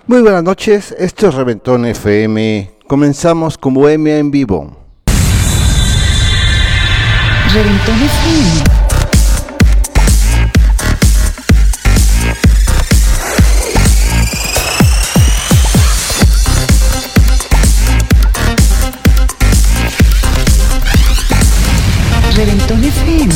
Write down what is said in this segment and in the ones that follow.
Muy buenas noches, esto es Reventón FM. Comenzamos con Bohemia en vivo. Reventón FM. Reventón FM.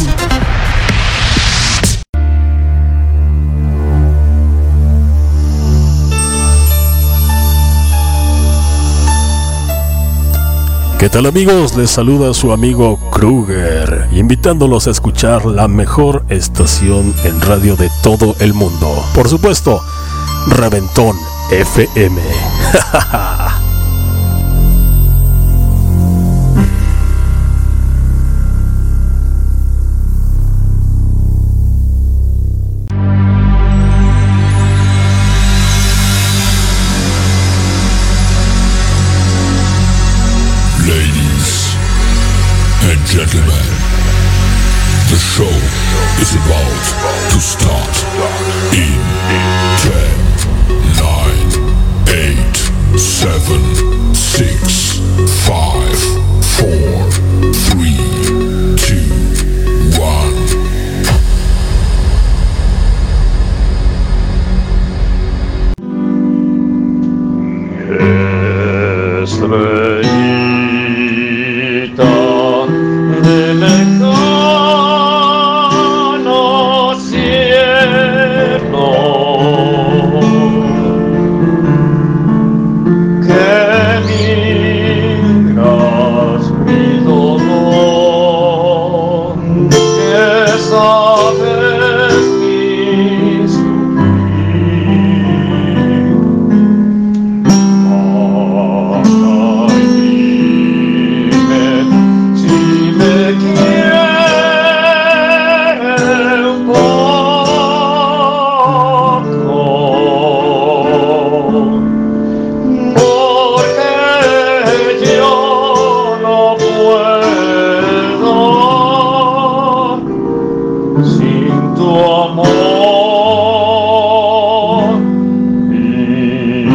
¿Qué tal, amigos? Les saluda su amigo Kruger, invitándolos a escuchar la mejor estación en radio de todo el mundo. Por supuesto, Reventón FM. Gentlemen, the show is about to start in 10, 9, 8, 7, 6, 5, 4, 3, 2, 1. Estrellita de lejano cielo que miras mi dolor, que sabes mi sufrir. Si me quiere un poco, porque yo no puedo sin tu amor vivir.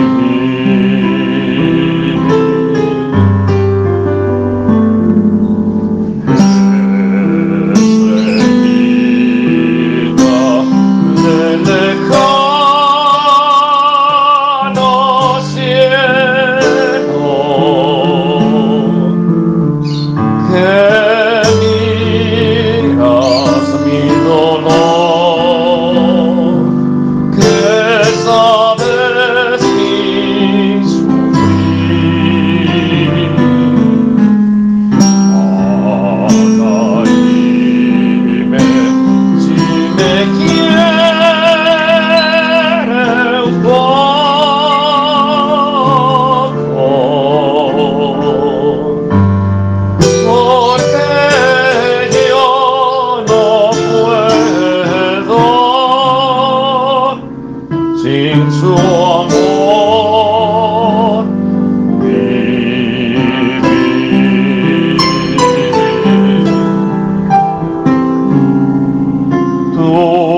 Lejano cielo que miras mi dolor, que sabes mi sufrir. Haga dime si me quiere un poco, porque yo no puedo sin su amor vivir. Tú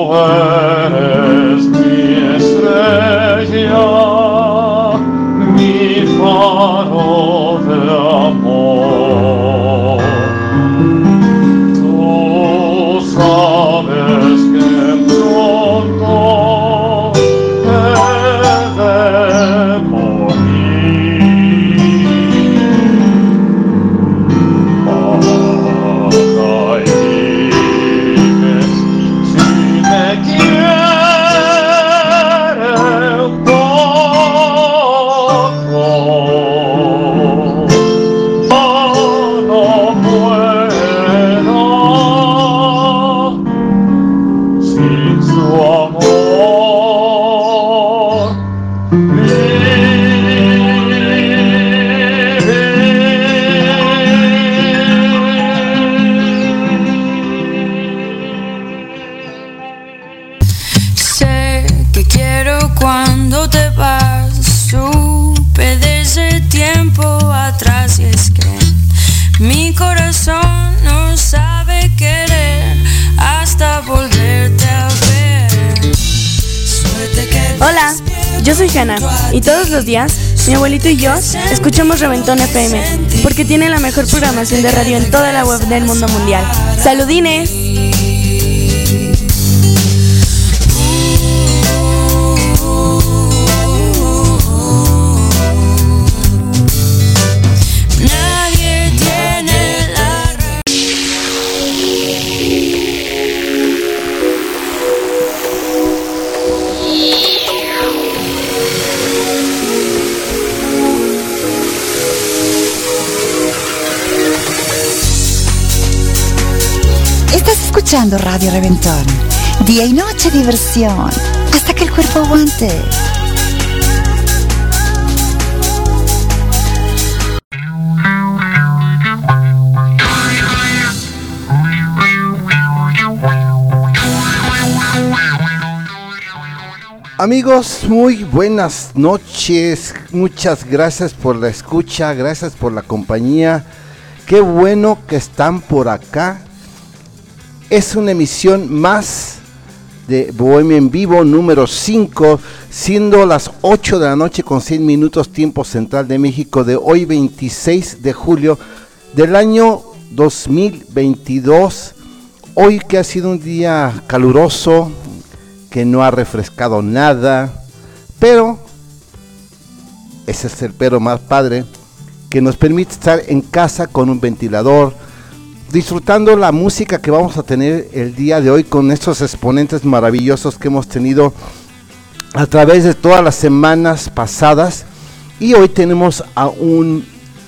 eres mi estrella, mi faro de amor. Tú sabes que pronto he de soy Hanna y todos los días mi abuelito y yo escuchamos Reventón FM porque tiene la mejor programación de radio en toda la web del mundo mundial. ¡Saludines! Estás escuchando Radio Reventón. Día y noche diversión. Hasta que el cuerpo aguante. Amigos, muy buenas noches. Muchas gracias por la escucha, gracias por la compañía. Qué bueno que están por acá. Es una emisión más de Bohemia en Vivo número 5, siendo las 8 de la noche con 6 minutos tiempo central de México de hoy 26 de julio del año 2022. Hoy que ha sido un día caluroso, que no ha refrescado nada, pero ese es el pero más padre, que nos permite estar en casa con un ventilador, disfrutando la música que vamos a tener el día de hoy con estos exponentes maravillosos que hemos tenido a través de todas las semanas pasadas. Y hoy tenemos a un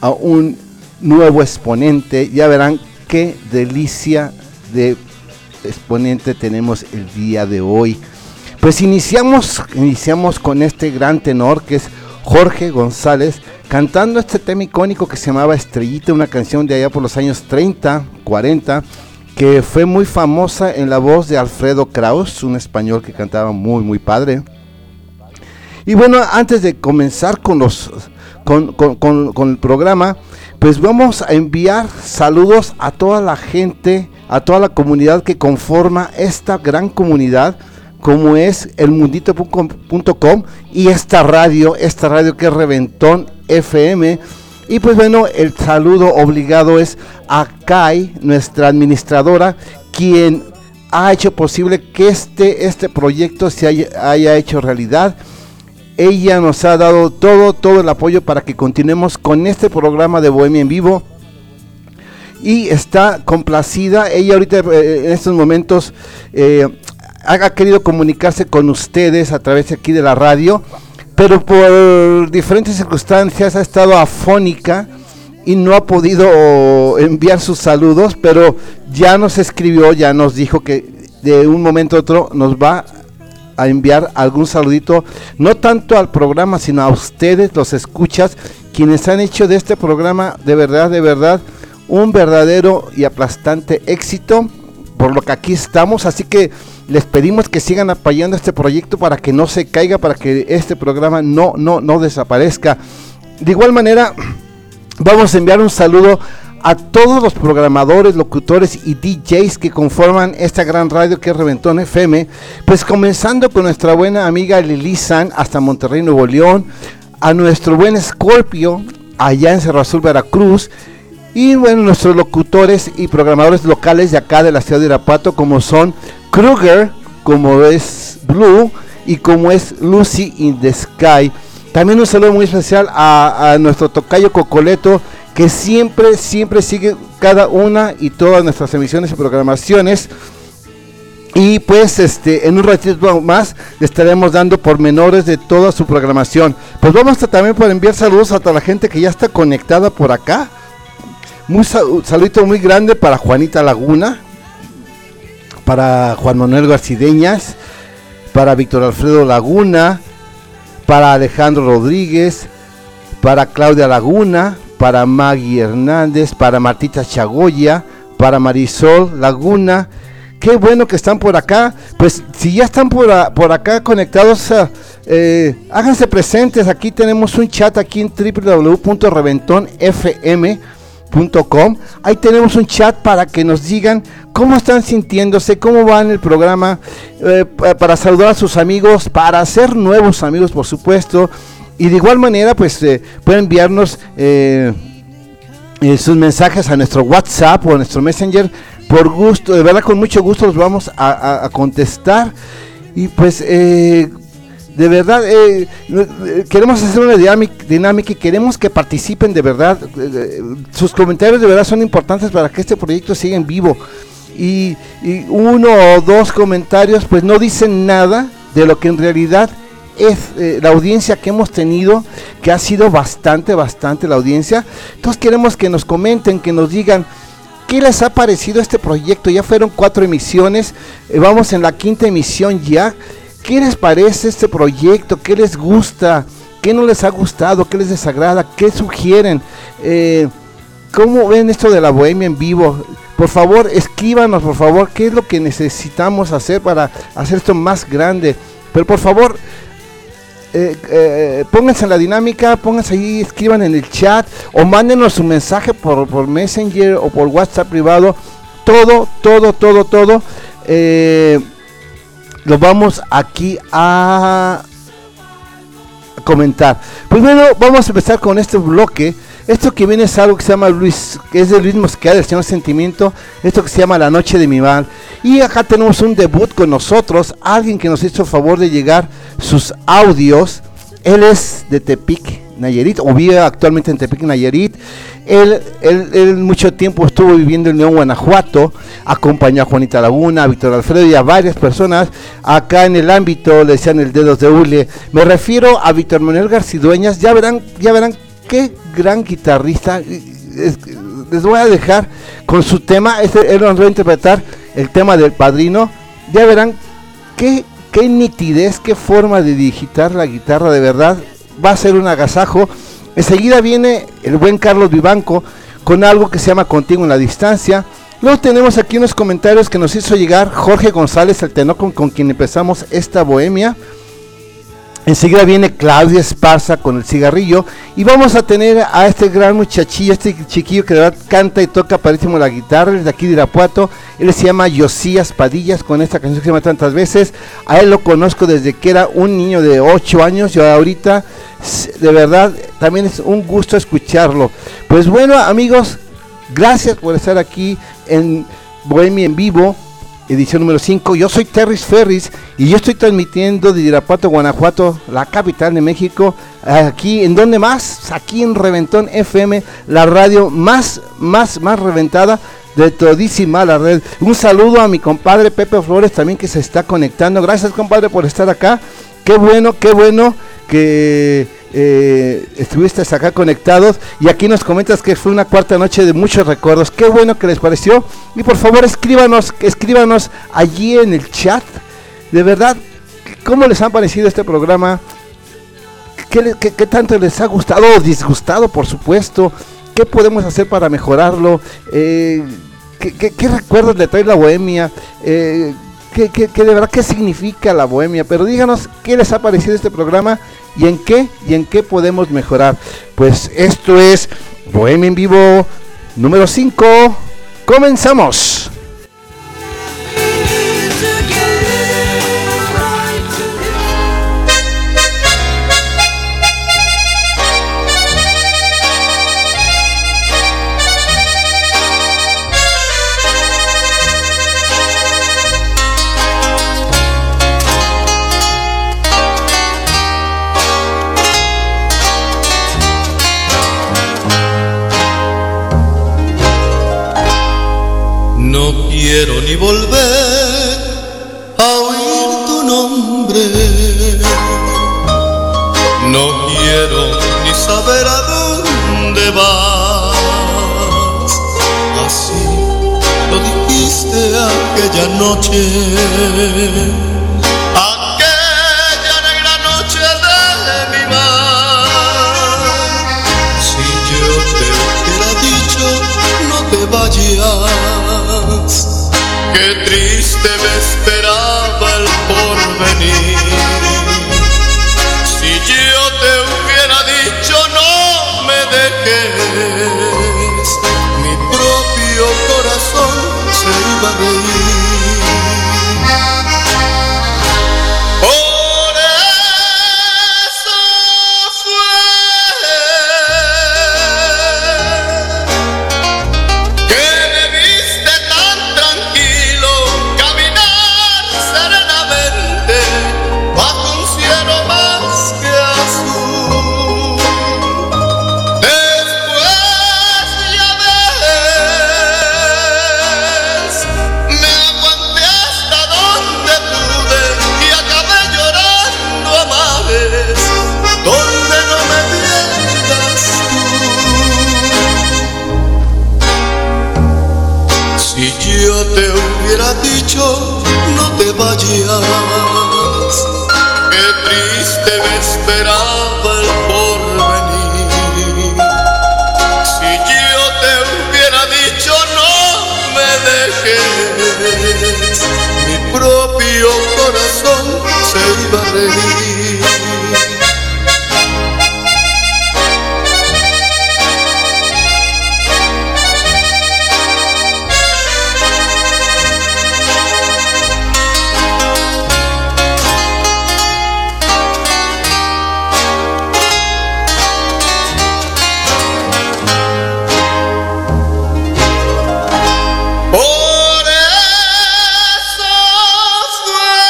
nuevo exponente. Ya verán qué delicia de exponente tenemos el día de hoy. Pues iniciamos con este gran tenor que es Jorge González, cantando este tema icónico que se llamaba Estrellita, una canción de allá por los años 30, 40, que fue muy famosa en la voz de Alfredo Kraus, un español que cantaba muy muy padre. Y bueno, antes de comenzar con el programa, pues vamos a enviar saludos a toda la gente, a toda la comunidad que conforma esta gran comunidad, como es elmundito.com y esta radio que es Reventón FM. Y pues bueno, el saludo obligado es a Kai, nuestra administradora, quien ha hecho posible que este proyecto se haya hecho realidad. Ella nos ha dado todo el apoyo para que continuemos con este programa de Bohemia en Vivo y está complacida. Ella ahorita en estos momentos ha querido comunicarse con ustedes a través de aquí de la radio, pero por diferentes circunstancias ha estado afónica y no ha podido enviar sus saludos, pero ya nos escribió, ya nos dijo que de un momento a otro nos va a enviar algún saludito, no tanto al programa, sino a ustedes, los escuchas, quienes han hecho de este programa de verdad, un verdadero y aplastante éxito, por lo que aquí estamos. Así que les pedimos que sigan apoyando este proyecto para que no se caiga, para que este programa no desaparezca. De igual manera, vamos a enviar un saludo a todos los programadores, locutores y DJs que conforman esta gran radio que es Reventón FM, pues comenzando con nuestra buena amiga Lili San hasta Monterrey, Nuevo León, a nuestro buen Scorpio allá en Cerro Azul, Veracruz, y bueno, nuestros locutores y programadores locales de acá de la ciudad de Irapuato, como son Kruger, como es Blue y como es Lucy in the Sky. También un saludo muy especial a nuestro tocayo Cocoleto, que siempre sigue cada una y todas nuestras emisiones y programaciones. Y pues en un ratito más le estaremos dando pormenores de toda su programación. Pues vamos también por enviar saludos a toda la gente que ya está conectada por acá. Un saludito muy grande para Juanita Laguna, para Juan Manuel Garcideñas, para Víctor Alfredo Laguna, para Alejandro Rodríguez, para Claudia Laguna, para Maggie Hernández, para Martita Chagoya, para Marisol Laguna. Qué bueno que están por acá. Pues si ya están por acá conectados, háganse presentes. Aquí tenemos un chat aquí en www.reventonfm. Ahí tenemos un chat para que nos digan cómo están sintiéndose, cómo va en el programa, para saludar a sus amigos, para hacer nuevos amigos, por supuesto. Y de igual manera, pues pueden enviarnos sus mensajes a nuestro WhatsApp o a nuestro Messenger. Por gusto, de verdad, con mucho gusto los vamos a contestar. Y pues de verdad, queremos hacer una dinámica y queremos que participen de verdad. Sus comentarios de verdad son importantes para que este proyecto siga en vivo. Y uno o dos comentarios pues no dicen nada de lo que en realidad es la audiencia que hemos tenido, que ha sido bastante la audiencia. Entonces queremos que nos comenten, que nos digan ¿qué les ha parecido este proyecto? Ya fueron 4 emisiones, vamos en la 5ª emisión ya. ¿Qué les parece este proyecto? ¿Qué les gusta? ¿Qué no les ha gustado? ¿Qué les desagrada? ¿Qué sugieren? ¿Cómo ven esto de la bohemia en vivo? Por favor, escríbanos, por favor, qué es lo que necesitamos hacer para hacer esto más grande. Pero por favor, pónganse en la dinámica, pónganse ahí, escriban en el chat o mándenos un mensaje por Messenger o por WhatsApp privado. Todo. Lo vamos aquí a comentar. Pues bueno, vamos a empezar con este bloque. Esto que viene es algo que se llama que es de Luis Mosqueda, del Señor Sentimiento. Esto que se llama La Noche de mi Mal. Y acá tenemos un debut con nosotros, alguien que nos hizo el favor de llegar sus audios. Él es de Tepic, Nayarit, o vive actualmente en Tepic, Nayarit. Él mucho tiempo estuvo viviendo en León, Guanajuato. Acompañó a Juanita Laguna, a Víctor Alfredo y a varias personas. Acá en el ámbito le decían el dedos de hule. Me refiero a Víctor Manuel Garcidueñas. Ya verán qué gran guitarrista. Les voy a dejar con su tema. Él nos va a interpretar el tema del Padrino. Ya verán qué nitidez, qué forma de digitar la guitarra, de verdad. Va a ser un agasajo. Enseguida viene el buen Carlos Vivanco con algo que se llama Contigo en la Distancia. Luego tenemos aquí unos comentarios que nos hizo llegar Jorge González, el tenor con quien empezamos esta bohemia. Enseguida viene Claudia Esparza con El Cigarrillo. Y vamos a tener a este gran muchachillo, este chiquillo que de verdad canta y toca padrísimo la guitarra. Él es de aquí de Irapuato. Él se llama Josías Padillas, con esta canción que se llama Tantas Veces. A él lo conozco desde que era un niño de 8 años. Yo ahorita, de verdad, también es un gusto escucharlo. Pues bueno, amigos, gracias por estar aquí en Bohemia en Vivo, edición número 5. Yo soy Terris Ferris y yo estoy transmitiendo de Irapuato, Guanajuato, la capital de México. Aquí, ¿en dónde más? Aquí en Reventón FM, la radio más reventada de todísima la red. Un saludo a mi compadre Pepe Flores también, que se está conectando. Gracias, compadre, por estar acá. Qué bueno que estuviste acá conectados. Y aquí nos comentas que fue una cuarta noche de muchos recuerdos. Qué bueno que les pareció. Y por favor escríbanos allí en el chat, de verdad, cómo les ha parecido este programa, qué tanto les ha gustado o disgustado, por supuesto, qué podemos hacer para mejorarlo, qué recuerdos le trae la bohemia, que de verdad qué significa la bohemia. Pero díganos qué les ha parecido este programa y en qué podemos mejorar. Pues esto es Bohemia en Vivo número 5. Comenzamos. No quiero ni volver a oír tu nombre, no quiero ni saber a dónde vas. Así lo dijiste aquella noche, aquella negra noche de mi mar. Si yo te hubiera dicho no te vayas, qué triste me esperaba el porvenir. Si yo te hubiera dicho no me dejes, iba a reír. Por eso fue que me viste tan tranquilo caminar serenamente bajo un cielo más que azul. Después ya ves, me aguanté hasta donde pude y acabé llorando a mares donde no me vieras tú. Si yo te hubiera dicho no te vayas, qué triste me esperaba el porvenir. Si yo te hubiera dicho no me dejes, mi propio corazón se iba a reír. Por eso fue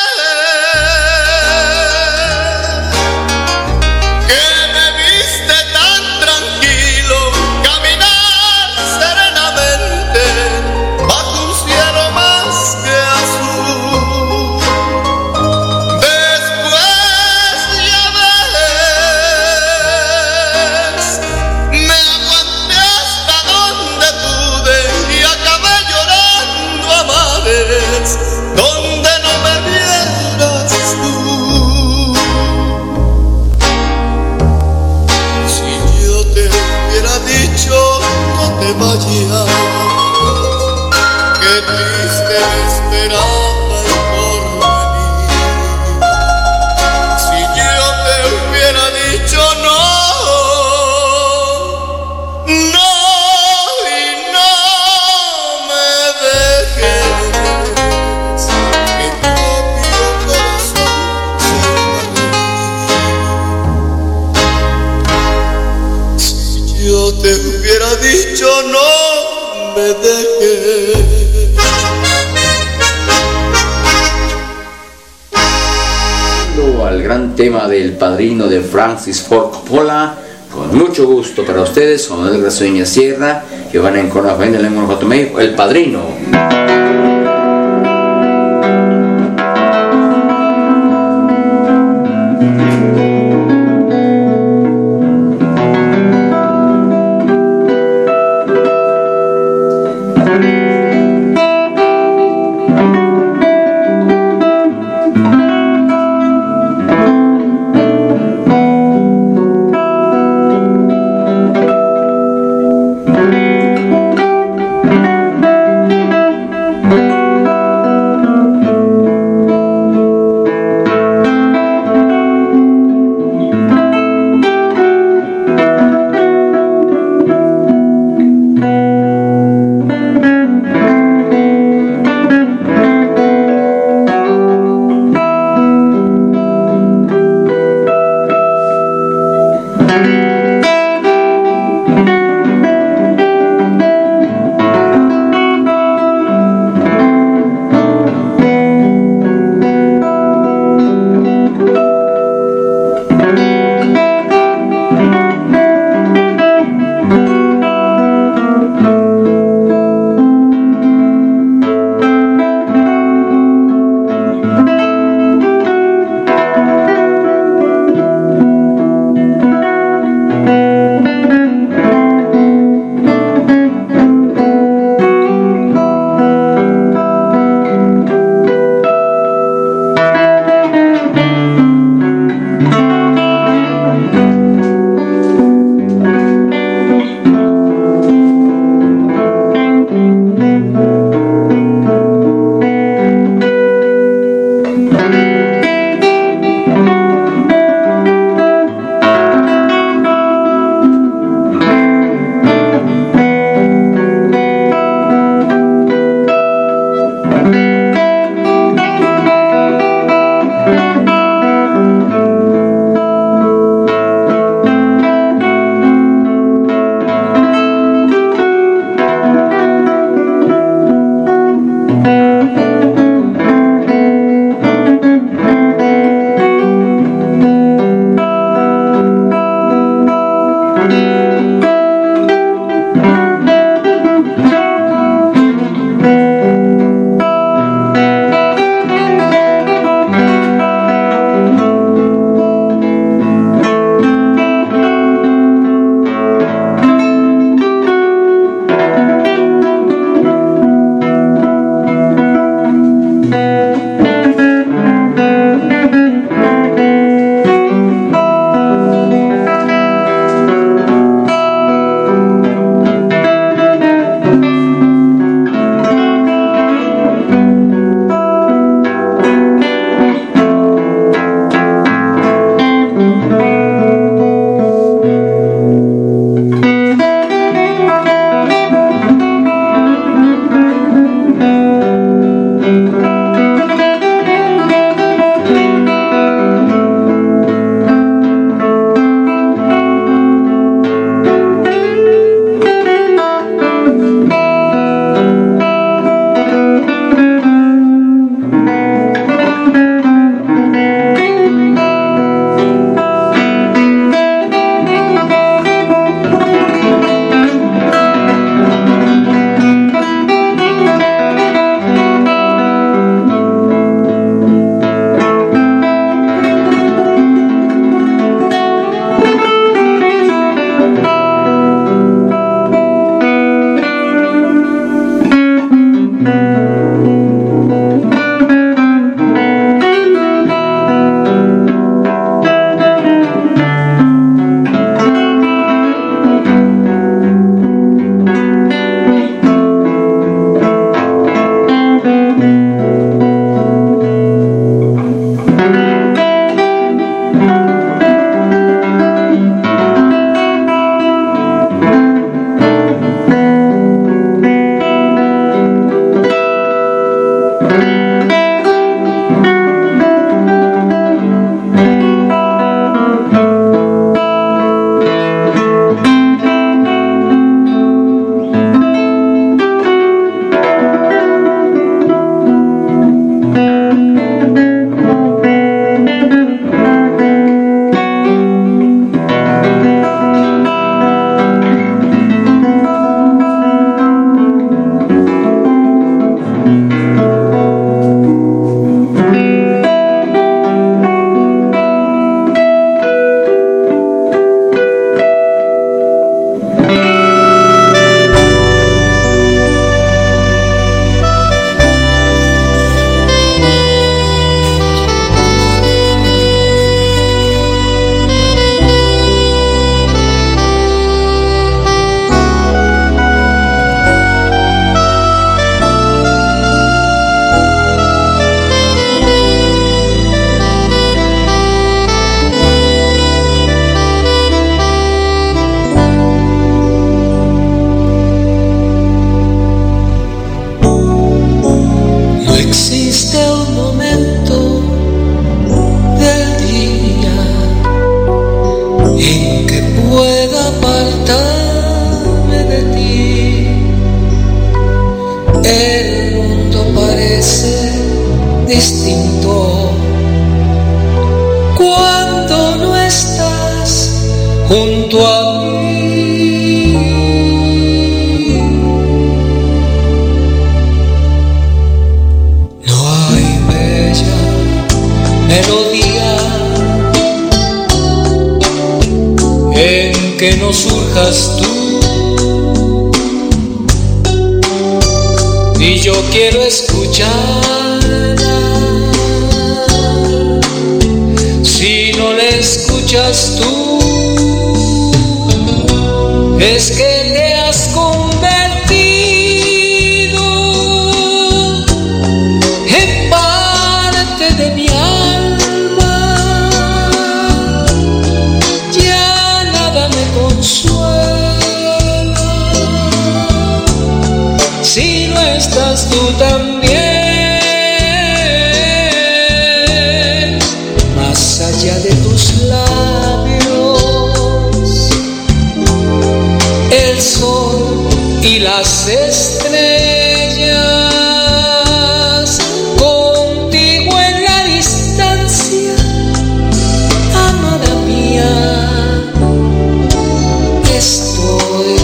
que me viste tan tranquilo caminar serenamente bajo un cielo más que azul. Después ya ves, me aguanté hasta donde pude y acabé llorando a mares donde no me vieras tú. Si yo te hubiera dicho no te vayas, qué triste me esperaba el porvenir. Si yo te hubiera dicho no, no y no me dejes, mi propio corazón se iba a reír. Si yo te hubiera dicho no me dejes. Al gran tema del Padrino de Francis Ford Coppola, con mucho gusto para ustedes, con Edgar Sueña Sierra, que van en Corona de Lengua Jotomé, El Padrino. en que pueda apartarme de ti. El mundo parece distinto cuando no estás junto a mí. No hay bella melodía en que no surjas tú, y yo quiero escucharla. Si no la escuchas tú, es que te has convertido en parte de mi alma. Ya nada me consuela si no estás tú también. Más allá de tus labios, el sol y las estrellas, contigo en la distancia, amada mía, estoy.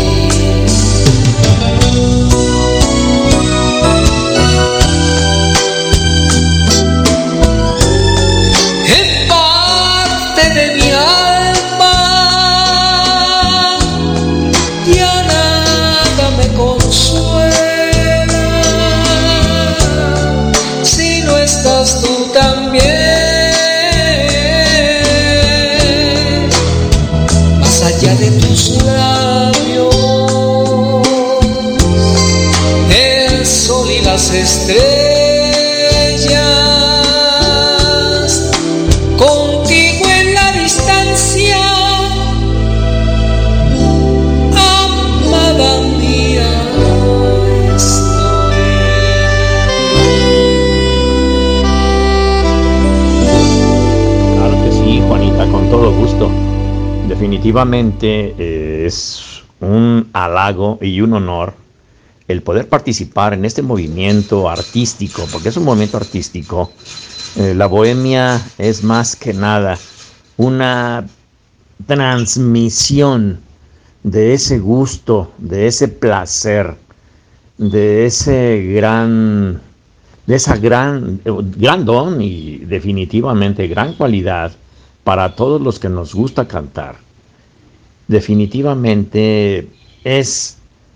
En parte de mi alma, ya nada me consuela si no estás tú también. Más allá de tus labios, el sol y las estrellas, contigo en la distancia, amada mía, estoy. Claro que sí, Juanita, con todo gusto. Definitivamente es un halago y un honor el poder participar en este movimiento artístico, porque es un movimiento artístico. La bohemia es más que nada una transmisión de ese gusto, de ese placer, de ese gran don y definitivamente gran cualidad para todos los que nos gusta cantar. Definitivamente es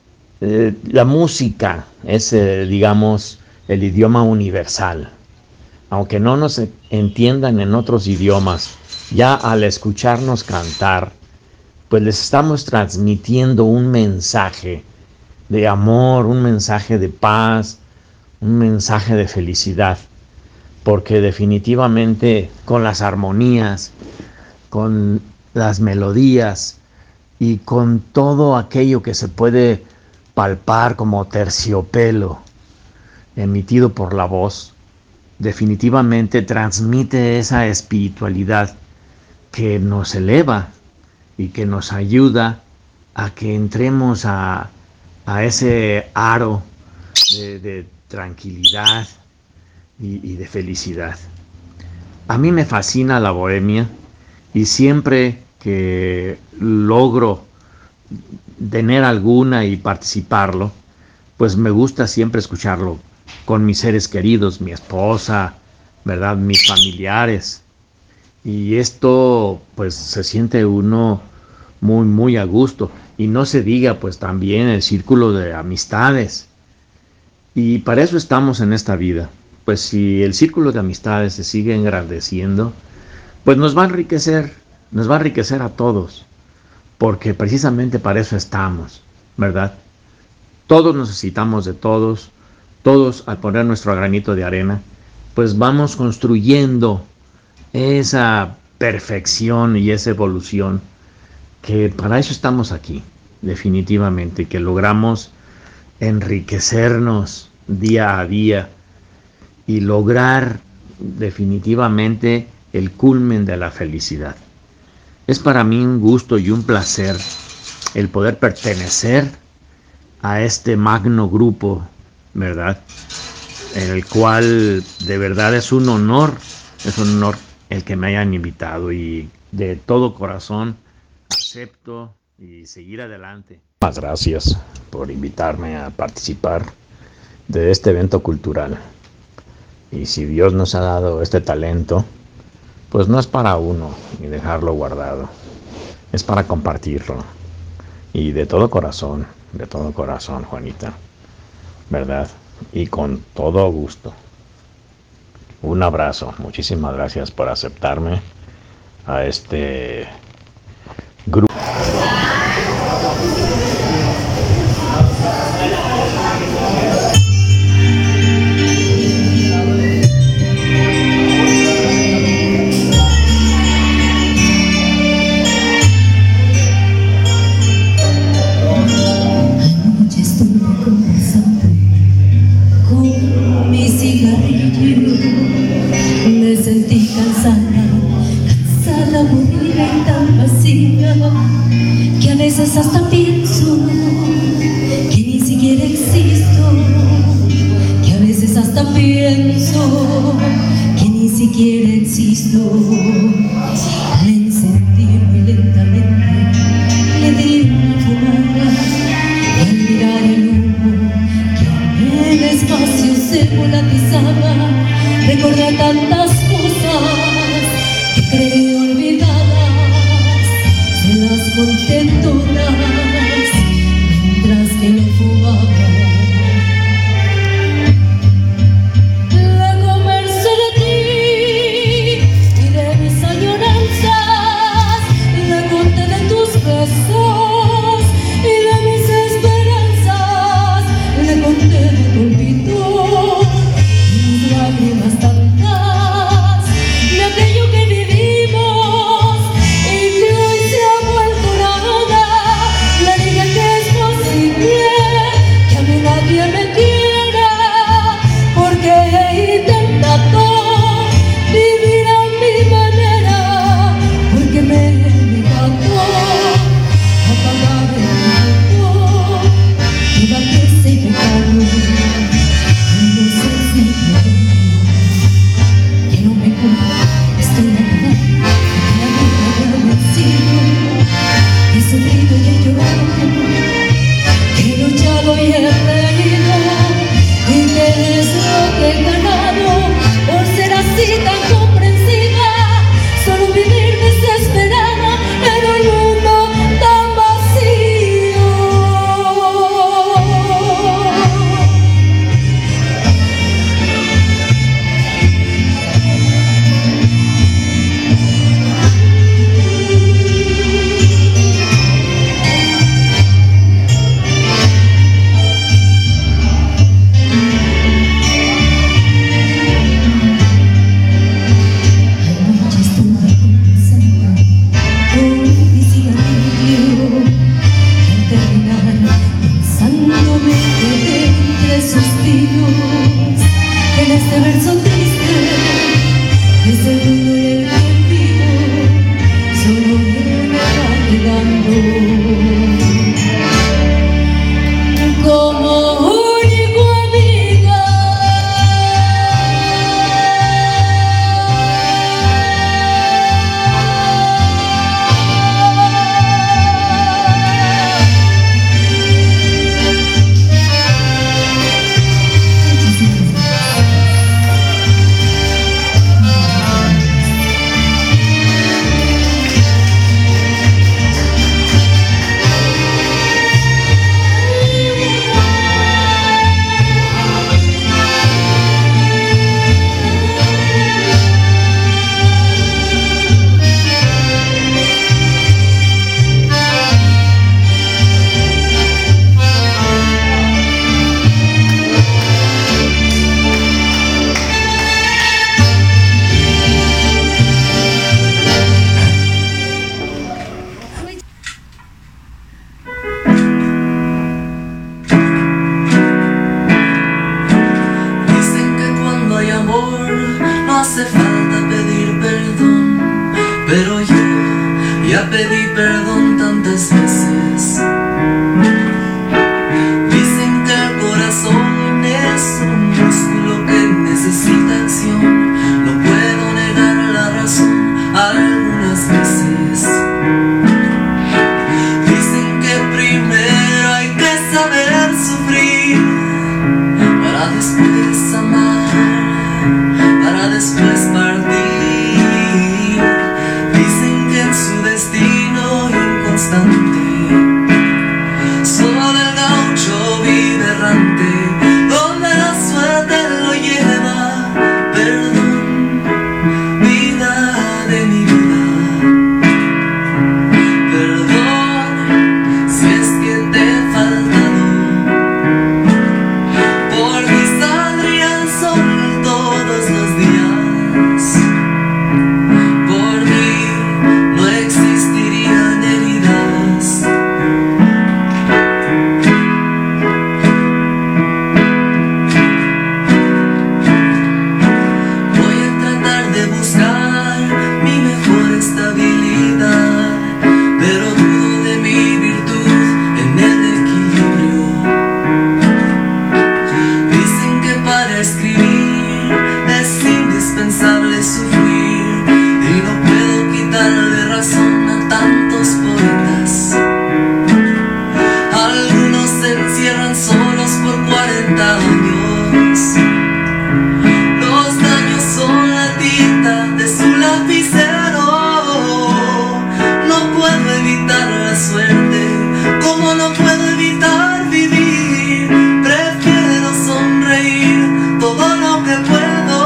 la música, es digamos el idioma universal. Aunque no nos entiendan en otros idiomas, ya al escucharnos cantar, pues les estamos transmitiendo un mensaje de amor, un mensaje de paz, un mensaje de felicidad, porque definitivamente con las armonías, con las melodías y con todo aquello que se puede palpar como terciopelo emitido por la voz, definitivamente transmite esa espiritualidad que nos eleva y que nos ayuda a que entremos a ese aro de tranquilidad y de felicidad. A mí me fascina la bohemia y siempre que logro tener alguna y participarlo, pues me gusta siempre escucharlo con mis seres queridos, mi esposa, ¿verdad?, mis familiares. Y esto pues se siente uno muy, muy a gusto. Y no se diga pues también el círculo de amistades. Y para eso estamos en esta vida. Pues si el círculo de amistades se sigue engrandeciendo, pues nos va a enriquecer a todos. Porque precisamente para eso estamos, ¿verdad? Todos necesitamos de todos al poner nuestro granito de arena, pues vamos construyendo esa perfección y esa evolución, que para eso estamos aquí, definitivamente, que logramos enriquecernos día a día y lograr definitivamente el culmen de la felicidad. Es para mí un gusto y un placer el poder pertenecer a este magno grupo, ¿verdad? En el cual de verdad es un honor el que me hayan invitado y de todo corazón acepto y seguir adelante. Muchas gracias por invitarme a participar de este evento cultural. Y si Dios nos ha dado este talento, pues no es para uno ni dejarlo guardado, es para compartirlo. Y de todo corazón, Juanita, ¿verdad? Y con todo gusto. Un abrazo, muchísimas gracias por aceptarme a este grupo. Me sentí cansada, aburrida y tan vacía, que a veces hasta pienso que ni siquiera existo, que a veces hasta pienso que ni siquiera existo. Me encendí muy lentamente, le di una fumada y al mirar el humo que en el espacio se volatizaba, recordé tantas cosas que creí olvidadas, se las conté todas mientras que lo fumaba. Le conversé de ti y de perdón tantas veces. Dicen que el corazón es un músculo que necesita acción. No puedo negar la razón algunas veces. Dicen que primero hay que saber sufrir para después amar, para después partir. Dicen que en su destino inconstante solo el gaucho vive errante, donde la suerte lo lleva. Perdón, vida de mi vida. Perdón si es que te he faltado. Por mí saldría el sol todos los días. Por mí no existirían heridas. Voy a tratar de buscar mi mejor estabilidad, pero dudo de mi virtud en el equilibrio. Dicen que para escribir es indispensable sufrir, y no puedo quitarle razón a tantos poetas. Algunos se encierran solos por 40 años. Los daños son la tinta de su lapicero. No puedo evitar la suerte, como no puedo evitar vivir. Prefiero sonreír todo lo que puedo.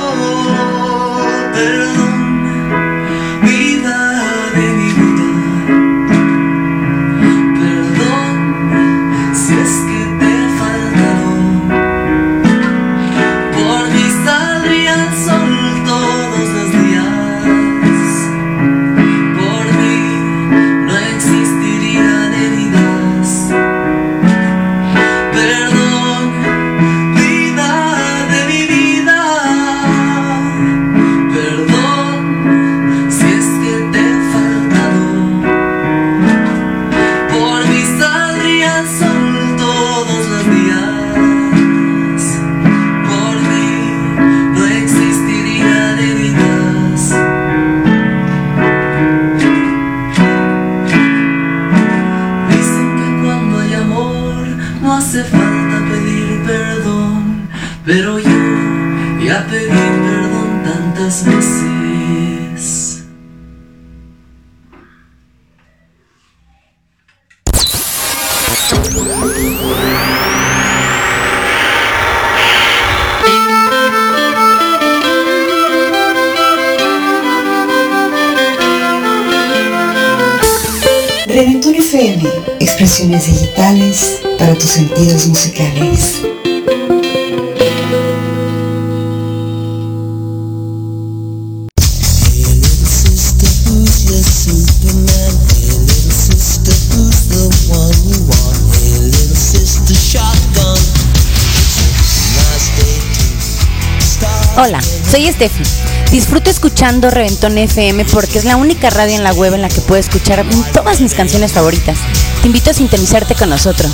Perdón, vida de mi vida. Perdón si es que te he faltado. Por mí saldría el sol todos los días. Por mí no existirían heridas. Perdón, vida de mi vida. Perdón si es que te he faltado. Por mí saldría el sol todos los días. Por mí no existirían heridas. Dicen que cuando hay amor no hace falta pedir perdón, pero yo ya pedí perdón tantas veces. Reventón FM, expresiones digitales para tus sentidos musicales. Hola, soy Steffi. Disfruto escuchando Reventón FM porque es la única radio en la web en la que puedo escuchar todas mis canciones favoritas. Te invito a sintonizarte con nosotros.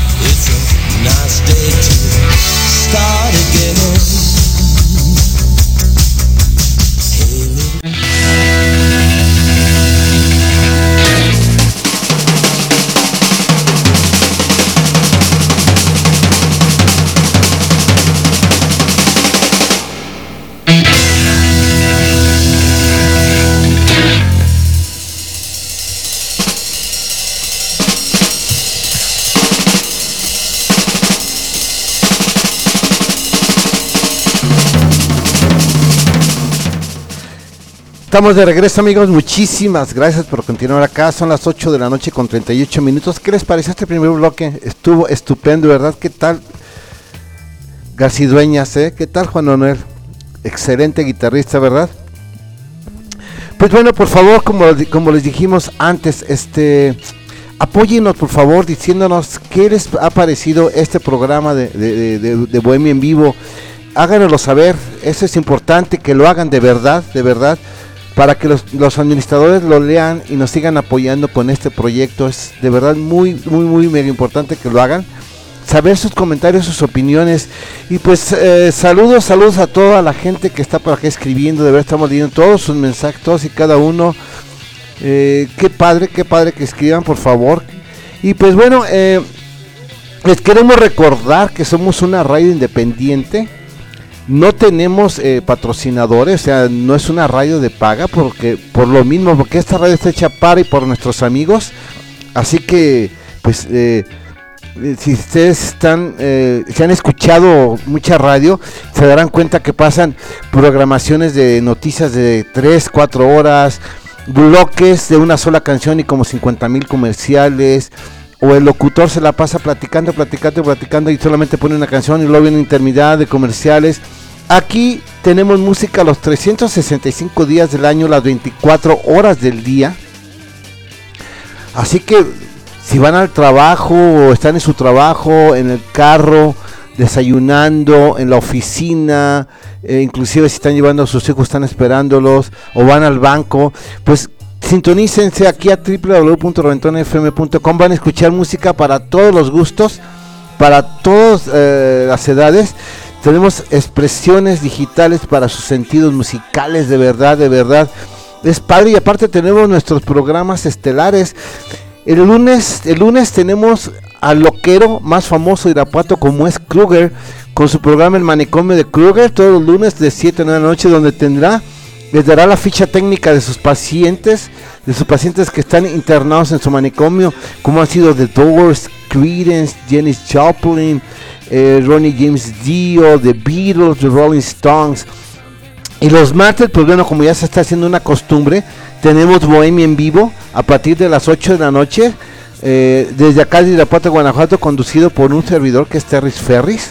Estamos de regreso, amigos, muchísimas gracias por continuar acá. Son las 8 de la noche con 38 minutos. ¿Qué les pareció este primer bloque? Estuvo estupendo, ¿verdad? ¿Qué tal Garcidueñas, ¿Qué tal Juan Manuel? Excelente guitarrista, ¿verdad? Pues bueno, por favor, como les dijimos antes, apóyennos por favor diciéndonos qué les ha parecido este programa de Bohemia en Vivo. Háganoslo saber, eso es importante, que lo hagan de verdad, para que los administradores lo lean y nos sigan apoyando con este proyecto. Es de verdad muy mega importante que lo hagan, saber sus comentarios, sus opiniones. Y pues saludos a toda la gente que está por acá escribiendo. De verdad estamos leyendo todos sus mensajes, todos y cada uno. Qué padre que escriban, por favor. Y pues bueno, les queremos recordar que somos una radio independiente. No tenemos patrocinadores, o sea, no es una radio de paga, porque esta radio está hecha para y por nuestros amigos. Así que pues si ustedes si han escuchado mucha radio, se darán cuenta que pasan programaciones de noticias de 3-4 horas, bloques de una sola canción y como 50,000 comerciales, o el locutor se la pasa platicando y solamente pone una canción y luego viene interminable de comerciales. Aquí tenemos música los 365 días del año, las 24 horas del día. Así que si van al trabajo o están en su trabajo, en el carro, desayunando, en la oficina, inclusive si están llevando a sus hijos, están esperándolos, o van al banco, pues sintonícense aquí a www.reventonfm.com. Van a escuchar música para todos los gustos, para todas las edades. Tenemos expresiones digitales para sus sentidos musicales, de verdad. Es padre, y aparte tenemos nuestros programas estelares. El lunes tenemos al loquero más famoso de Irapuato, como es Kruger, con su programa El Manicomio de Kruger, todos los lunes de 7 a 9 de la noche, donde les dará la ficha técnica de sus pacientes que están internados en su manicomio, como han sido The Doors, Creedence, Janis Joplin, Ronnie James Dio, The Beatles, The Rolling Stones. Y los martes, pues bueno, como ya se está haciendo una costumbre, tenemos Bohemia en vivo a partir de las 8 de la noche, desde acá de Irapuato, Guanajuato, conducido por un servidor que es Terris Ferris.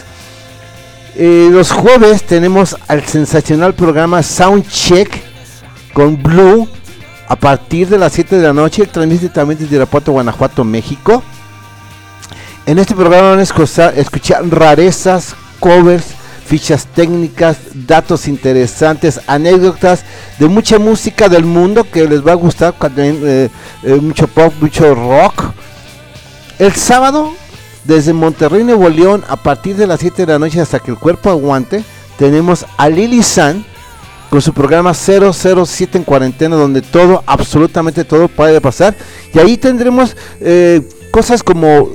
Los jueves tenemos al sensacional programa Soundcheck con Blue a partir de las 7 de la noche, transmite también desde Irapuato, Guanajuato, México. En este programa van a escuchar rarezas, covers, fichas técnicas, datos interesantes, anécdotas de mucha música del mundo que les va a gustar, mucho pop, mucho rock. El sábado, desde Monterrey, Nuevo León, a partir de las 7 de la noche hasta que el cuerpo aguante, tenemos a Lili San con su programa 007 en cuarentena, donde absolutamente todo puede pasar. Y ahí tendremos cosas como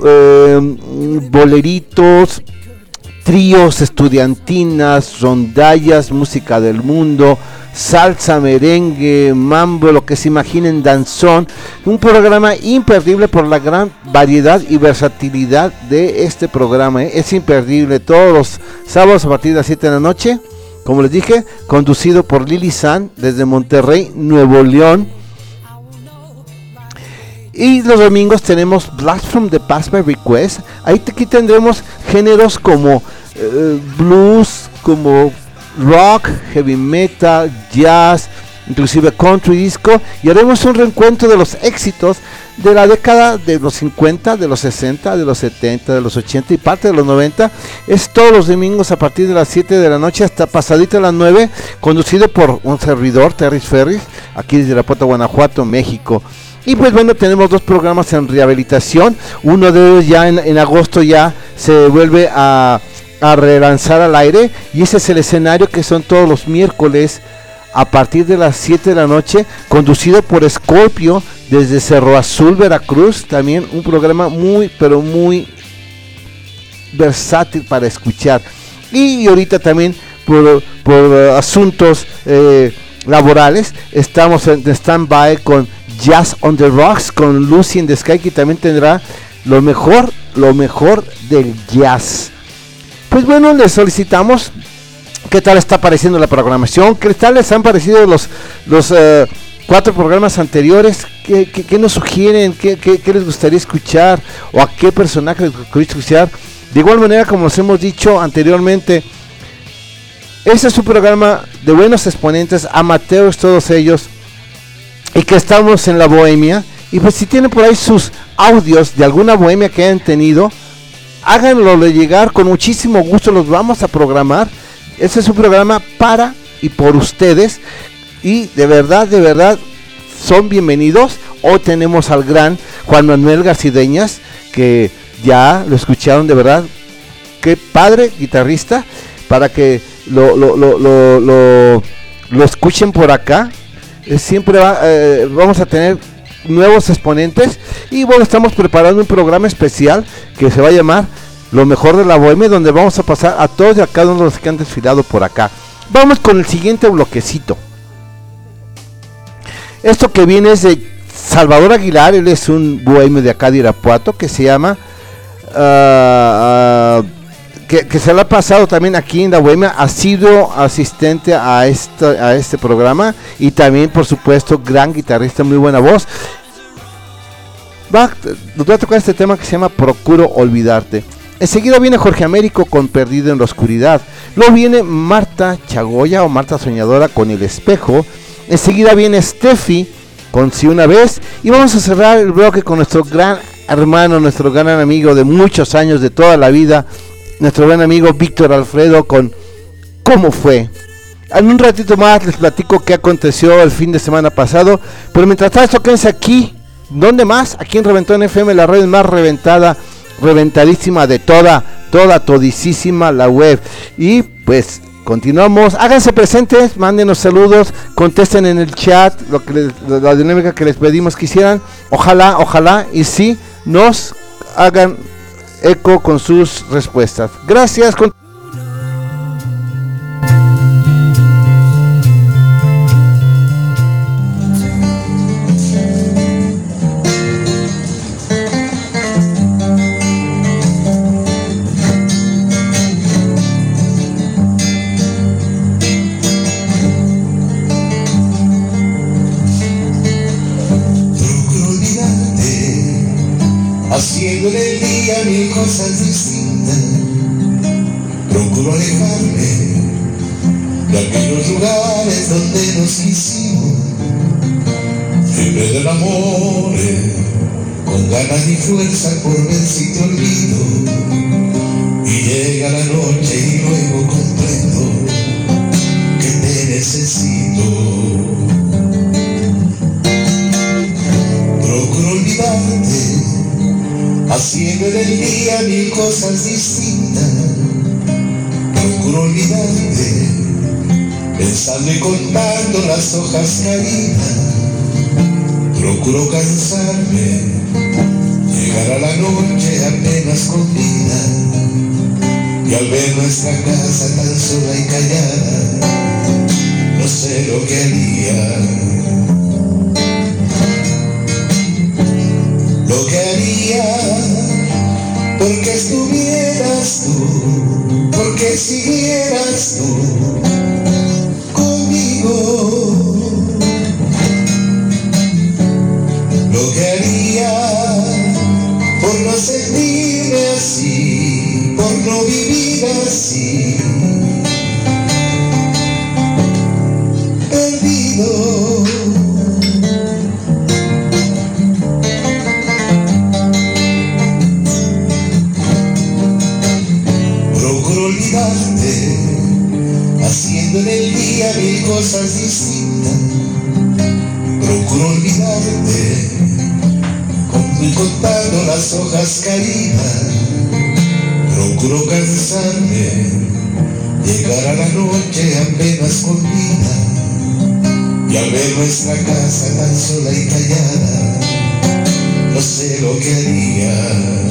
boleritos, tríos, estudiantinas, rondallas, música del mundo, salsa, merengue, mambo, lo que se imaginen, danzón. Un programa imperdible por la gran variedad y versatilidad de este programa. Es imperdible, todos los sábados a partir de las 7 de la noche, como les dije, conducido por Lili San desde Monterrey, Nuevo León. Y los domingos tenemos Blast from the Past by Request. Aquí tendremos géneros como blues, como rock, heavy metal, jazz, inclusive country disco, y haremos un reencuentro de los éxitos de la década de los 50, de los 60, de los 70, de los 80 y parte de los 90. Es todos los domingos a partir de las 7 de la noche hasta pasadita a las 9, conducido por un servidor, Terris Ferris, aquí desde Irapuato, Guanajuato, México. Y pues bueno, tenemos dos programas en rehabilitación. Uno de ellos ya en agosto ya se vuelve a relanzar al aire, y ese es El Escenario, que son todos los miércoles a partir de las 7 de la noche, conducido por Scorpio desde Cerro Azul, Veracruz. También un programa muy versátil para escuchar. Y ahorita también por asuntos laborales estamos en stand-by con Jazz on the Rocks con Lucy in the Sky, que también tendrá lo mejor del jazz. Pues bueno, les solicitamos qué tal está pareciendo la programación, qué tal les han parecido los 4 programas anteriores, qué nos sugieren, qué les gustaría escuchar, o a qué personaje les gustaría escuchar. De igual manera, como les hemos dicho anteriormente, este es un programa de buenos exponentes, amateurs todos ellos, y que estamos en la bohemia. Y pues si tienen por ahí sus audios de alguna bohemia que hayan tenido, háganlo llegar, con muchísimo gusto los vamos a programar. Este es un programa para y por ustedes. y de verdad son bienvenidos. Hoy tenemos al gran Juan Manuel Garcideñas, que ya lo escucharon, de verdad, qué padre guitarrista, para que lo escuchen por acá. Siempre vamos a tener nuevos exponentes, y bueno, estamos preparando un programa especial que se va a llamar Lo Mejor de la Bohemia, donde vamos a pasar a todos y a cada uno de los que han desfilado por acá. Vamos con el siguiente bloquecito. Esto que viene es de Salvador Aguilar. Él es un bohemio de acá de Irapuato, que se llama que se lo ha pasado también aquí en la Bohemia, ha sido asistente a este programa, y también, por supuesto, gran guitarrista, muy buena voz. Nos va a tocar este tema que se llama Procuro Olvidarte. Enseguida viene Jorge Américo con Perdido en la Oscuridad. Luego viene Marta Chagoya o Marta Soñadora con El Espejo. Enseguida viene Steffi con Si Una Vez. Y vamos a cerrar el bloque con nuestro gran hermano, nuestro gran amigo de muchos años, de toda la vida, nuestro buen amigo Víctor Alfredo con ¿Cómo Fue? En un ratito más les platico qué aconteció el fin de semana pasado, pero mientras tanto quédense aquí. ¿Dónde más? Aquí en Reventón FM, la red más reventadísima de todisísima la web. Y pues continuamos, háganse presentes, mándenos saludos, contesten en el chat la dinámica que les pedimos que hicieran. Ojalá y sí nos hagan eco con sus respuestas. Gracias. Haciendo del día mil cosas distintas, procuro alejarme de aquellos lugares donde nos quisimos, siempre del amor, con ganas y fuerza por ver si te olvido. Y llega la noche y luego comprendo que te necesito. Procuro olvidarte, haciendo en el día mil cosas distintas. Procuro olvidarte, pensando y contando las hojas caídas. Procuro cansarme, llegar a la noche apenas con vida, y al ver nuestra casa tan sola y callada, no sé lo que haría. Lo que haría porque estuvieras tú, porque siguieras tú conmigo. Lo que haría por no sentirme así, por no vivir así, perdido. Haciendo en el día mil cosas distintas. Procuro olvidarte, contando las hojas caídas. Procuro cansarme, llegar a la noche apenas con vida, y al ver nuestra casa tan sola y callada, no sé lo que haría.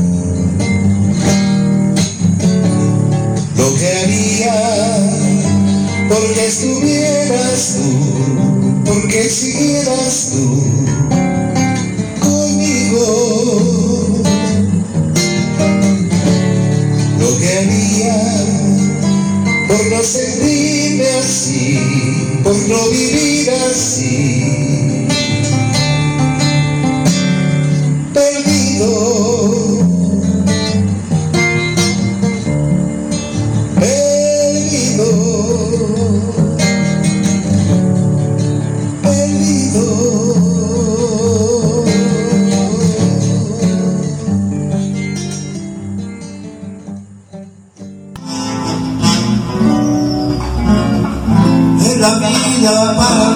Lo que haría porque estuvieras tú, porque siguieras tú conmigo. Lo que haría por no sentirme así, por no vivir así, perdido. La vida para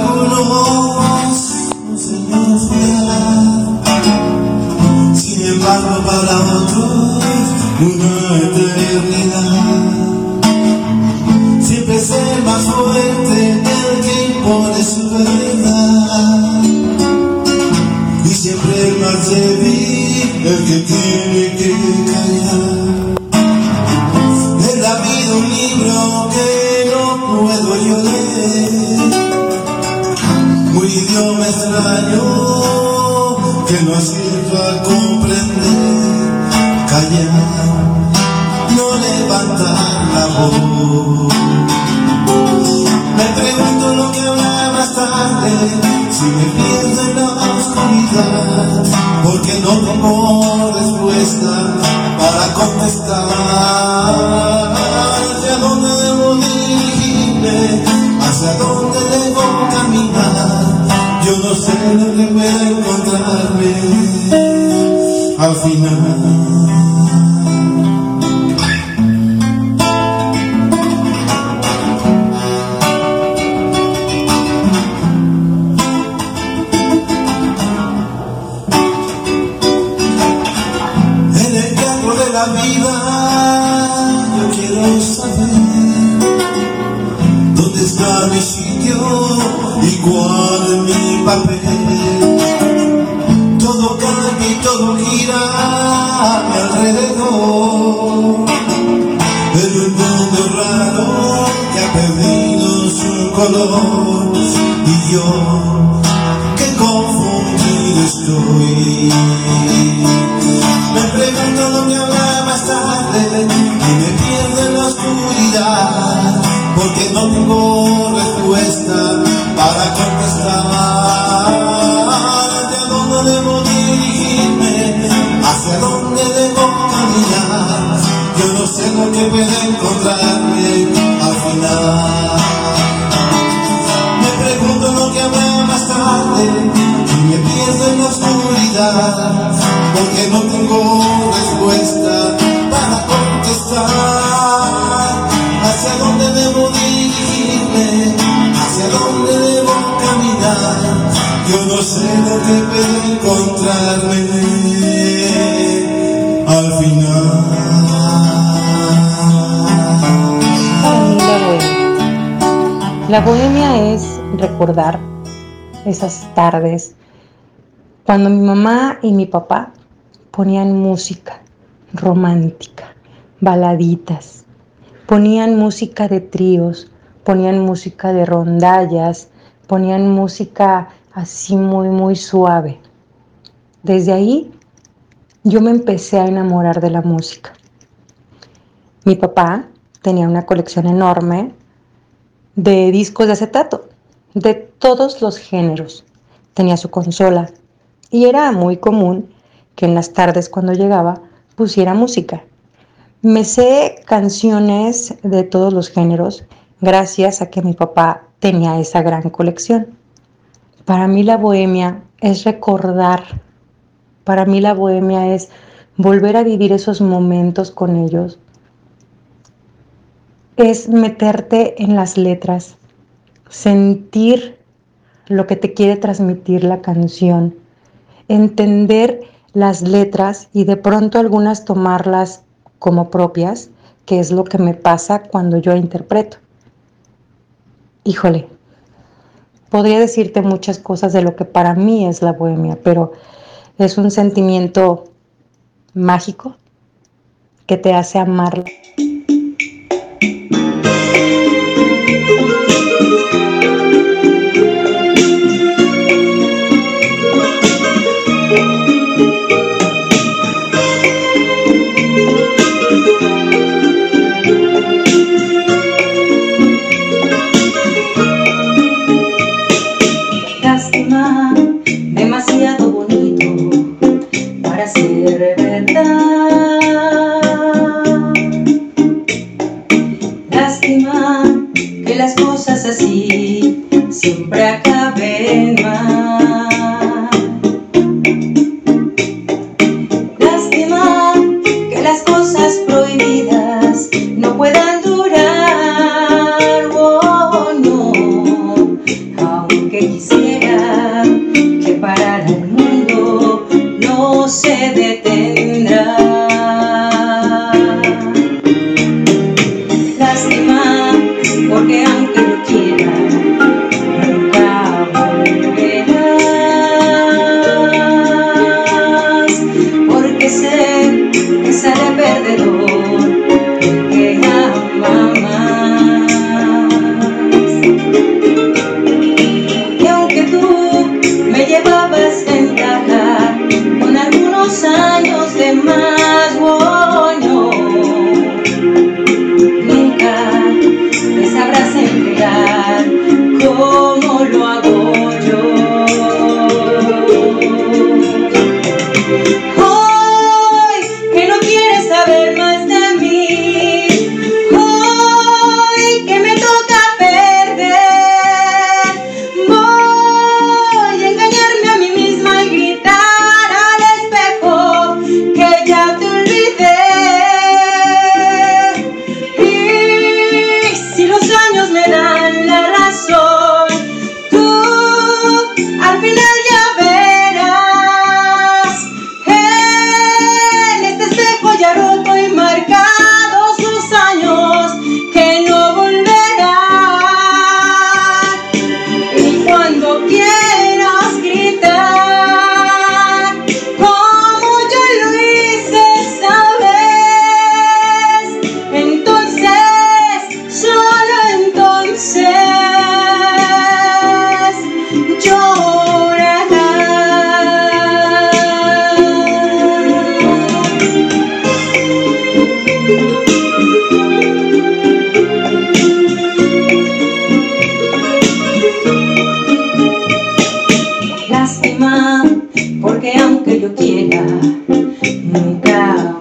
pasado para otros una eternidad. Siempre es el más fuerte el que impone su verdad, y siempre el más débil el que tiene que callar. Es la vida un libro que no puedo yo leer, muy idioma extraño que no acierto a comprender. Callar, no levantar la voz. Me pregunto lo que habrá más tarde, si me pierdo en la oscuridad, porque no tengo respuesta para contestar. ¿Hacia dónde debo dirigirme? ¿Hacia dónde debo caminar? Yo no sé lo que pueda encontrarme al final. La vida, yo quiero saber dónde está mi sitio y cuál es mi papel. Todo cambia y todo gira a mi alrededor, en un mundo raro que ha perdido su color, y yo que confundido estoy. Me pregunto lo que habrá más tarde y me pierdo en la oscuridad, porque no tengo respuesta para contestar. ¿Hacia dónde debo dirigirme? ¿Hacia dónde debo caminar? Yo no sé lo que puedo encontrarme al final. Me pregunto lo que habrá más tarde y me pierdo en la oscuridad, porque no tengo respuesta para contestar. ¿Hacia dónde debo dirigirme? ¿Hacia dónde debo caminar? Yo no sé lo que puedo encontrarme al final. Para mí la bohemia es recordar esas tardes cuando mi mamá y mi papá ponían música romántica, baladitas, ponían música de tríos, ponían música de rondallas, ponían música así muy, muy suave. Desde ahí yo me empecé a enamorar de la música. Mi papá tenía una colección enorme de discos de acetato, de todos los géneros. Tenía su consola y era muy común que en las tardes cuando llegaba pusiera música. Me sé canciones de todos los géneros gracias a que mi papá tenía esa gran colección. Para mí la bohemia es recordar, para mí la bohemia es volver a vivir esos momentos con ellos, es meterte en las letras, sentir lo que te quiere transmitir la canción, entender las letras y de pronto algunas tomarlas como propias, que es lo que me pasa cuando yo interpreto. Híjole, podría decirte muchas cosas de lo que para mí es la bohemia, pero es un sentimiento mágico que te hace amarla. Lástima, demasiado bonito para ser verdad. Lástima que las cosas así siempre acaben mal. Lástima que las cosas prohibidas no puedan durar. Oh, no, aunque quisiera que parara el mundo, no se detendrá. algunos años de más, oh, no. Nunca te sabrás entregar como lo hago yo. Hoy que no quieres saber más de mí, hoy que me toca perder, voy a engañarme a mí misma y gritar al espejo que ya te olvidé. Y si los años me dan la razón, tú al final ya verás en este espejo ya roto y marcados los años que no volverán. Y cuando quieras gritar como yo lo hice esa vez, entonces, solo entonces lástima, porque aunque yo quiera, nunca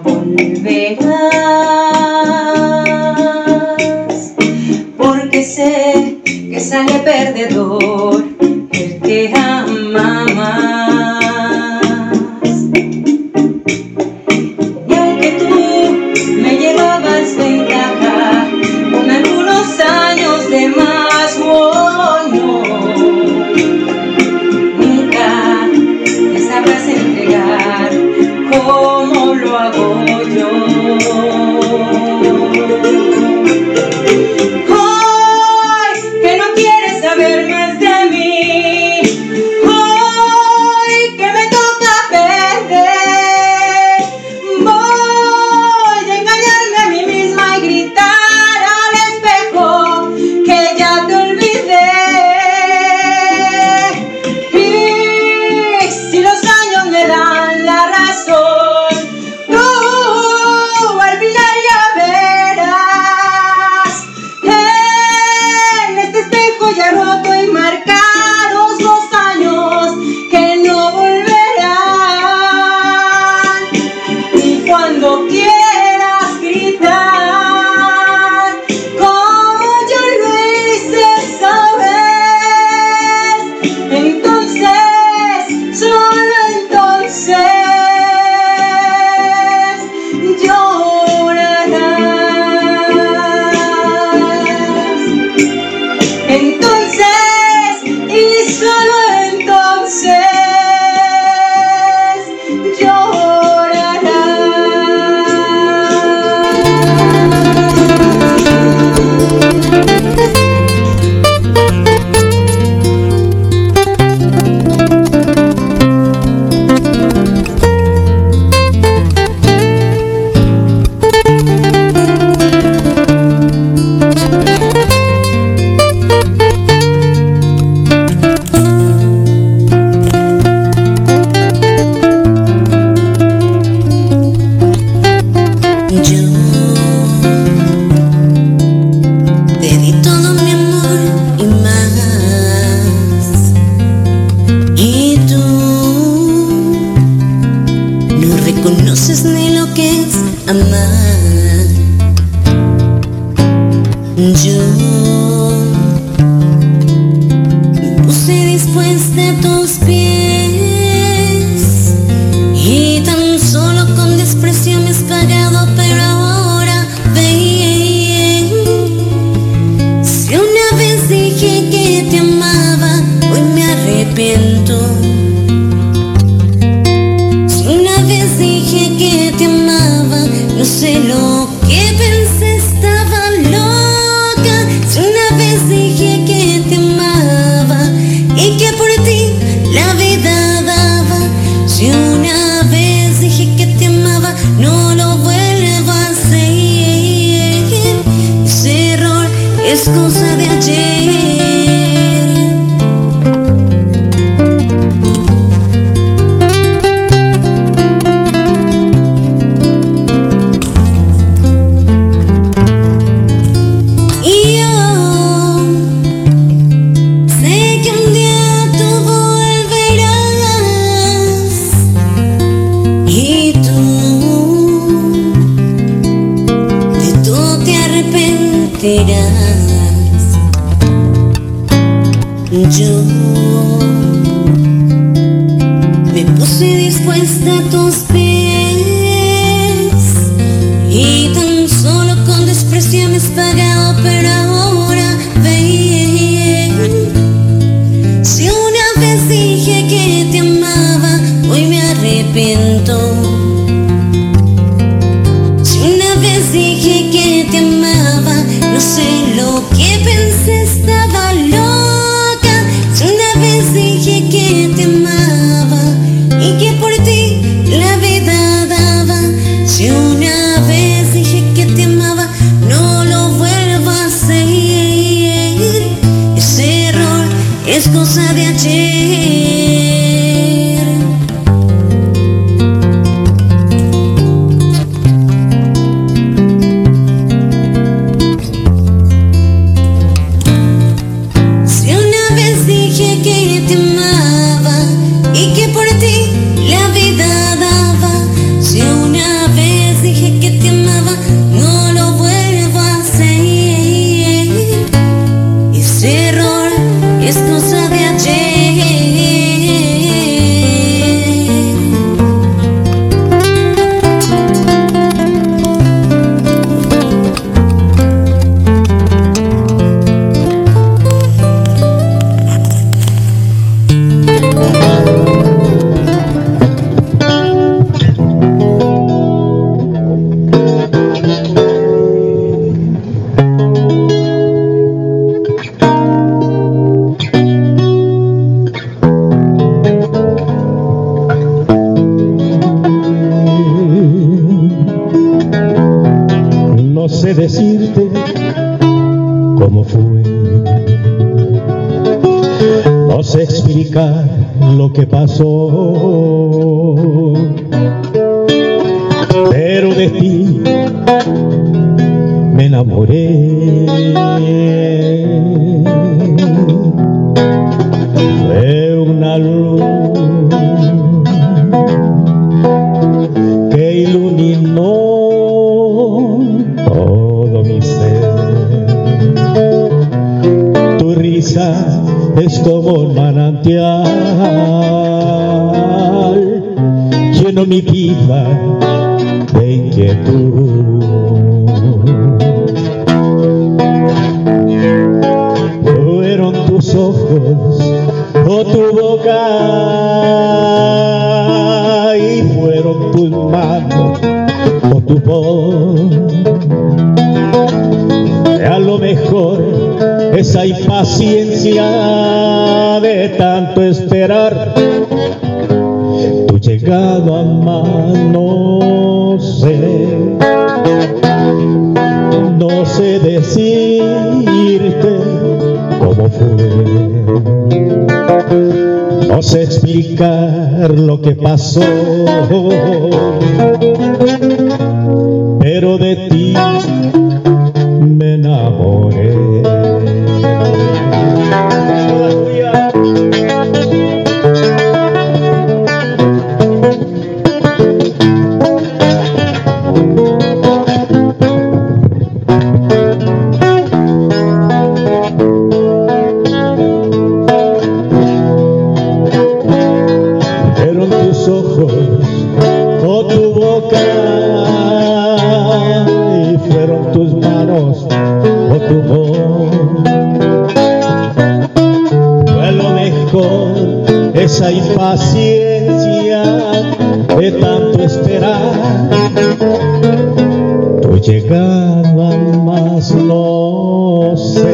volverás, porque sé que sale perdedor el que ama más. Y aunque tú me llevabas ventaja con algunos años de más, oh, no, nunca te sabrás entregar como lo hago yo. Hoy que no quieres saber más de mí, hoy que me toca perder, voy a engañarme a mí misma y gritar al espejo que ya te olvidé. Y si los años me dan la razón, tú al final ya verás en este espejo ya roto y marcados los años que no volverán. Y cuando quieras gritar como yo lo hice esa vez, entonces, solo entonces llorarás. Entonces, y solo entonces te di todo mi amor y más, y tú no reconoces ni lo que es amar. Yo me puse dispuesta a tus pies y tan solo con desprecio me has pagado, pero ahora ven. Si una vez dije que te amaba, hoy me arrepiento. Si una vez dije que te amaba, no sé lo que pensé, estaba loca. Si una vez dije que te amaba y que por ti la vida daba, si una vez dije que te amaba, no lo vuelvo a hacer. Ese error es cosa de ayer. quieras. Yo me puse dispuesta a tus pies y tan solo con desprecio me has pagado, pero ahora ven. Si una vez dije que te amaba, hoy me arrepiento. Si una vez dije que te amaba, no sé lo que pensé, estaba loca. Si una vez dije que te amaba y que por ti la vida daba. Si una vez dije que te amaba, no lo vuelvo a hacer. Ese error es cosa de ayer. Si una vez dije que te amaba y que por ti la vida daba. Si una vez dije que te amaba, no lo vuelvo a hacer. Ese error es cosa de ayer. No sé decirte cómo fue, no sé explicar lo que pasó, pero de ti me enamoré. Fue una luz que iluminó todo mi ser. Tu risa es como un manantial, lleno mi vida de inquietud. Fueron tus ojos o tu boca y fueron tus manos o tu voz. A lo mejor esa impaciencia de tanto esperar tu llegada más, no sé decirte cómo fue, no sé explicar lo que pasó, pero de ti me enamoré. Fueron tus ojos o tu boca y fueron tus manos o tu voz. Fue a lo mejor esa impaciencia de tanto esperar tu llegada más, no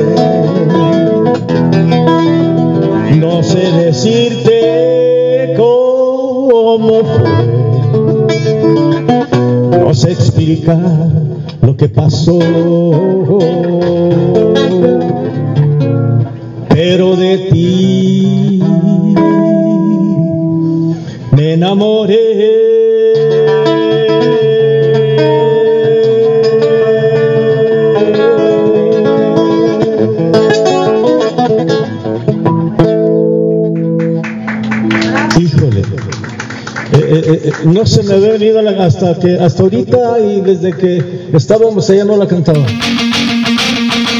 sé decirte cómo fue, no sé explicar lo que pasó, pero de ti me enamoré. Híjole, no se me había venido hasta ahorita, y desde que estábamos allá no la cantaba.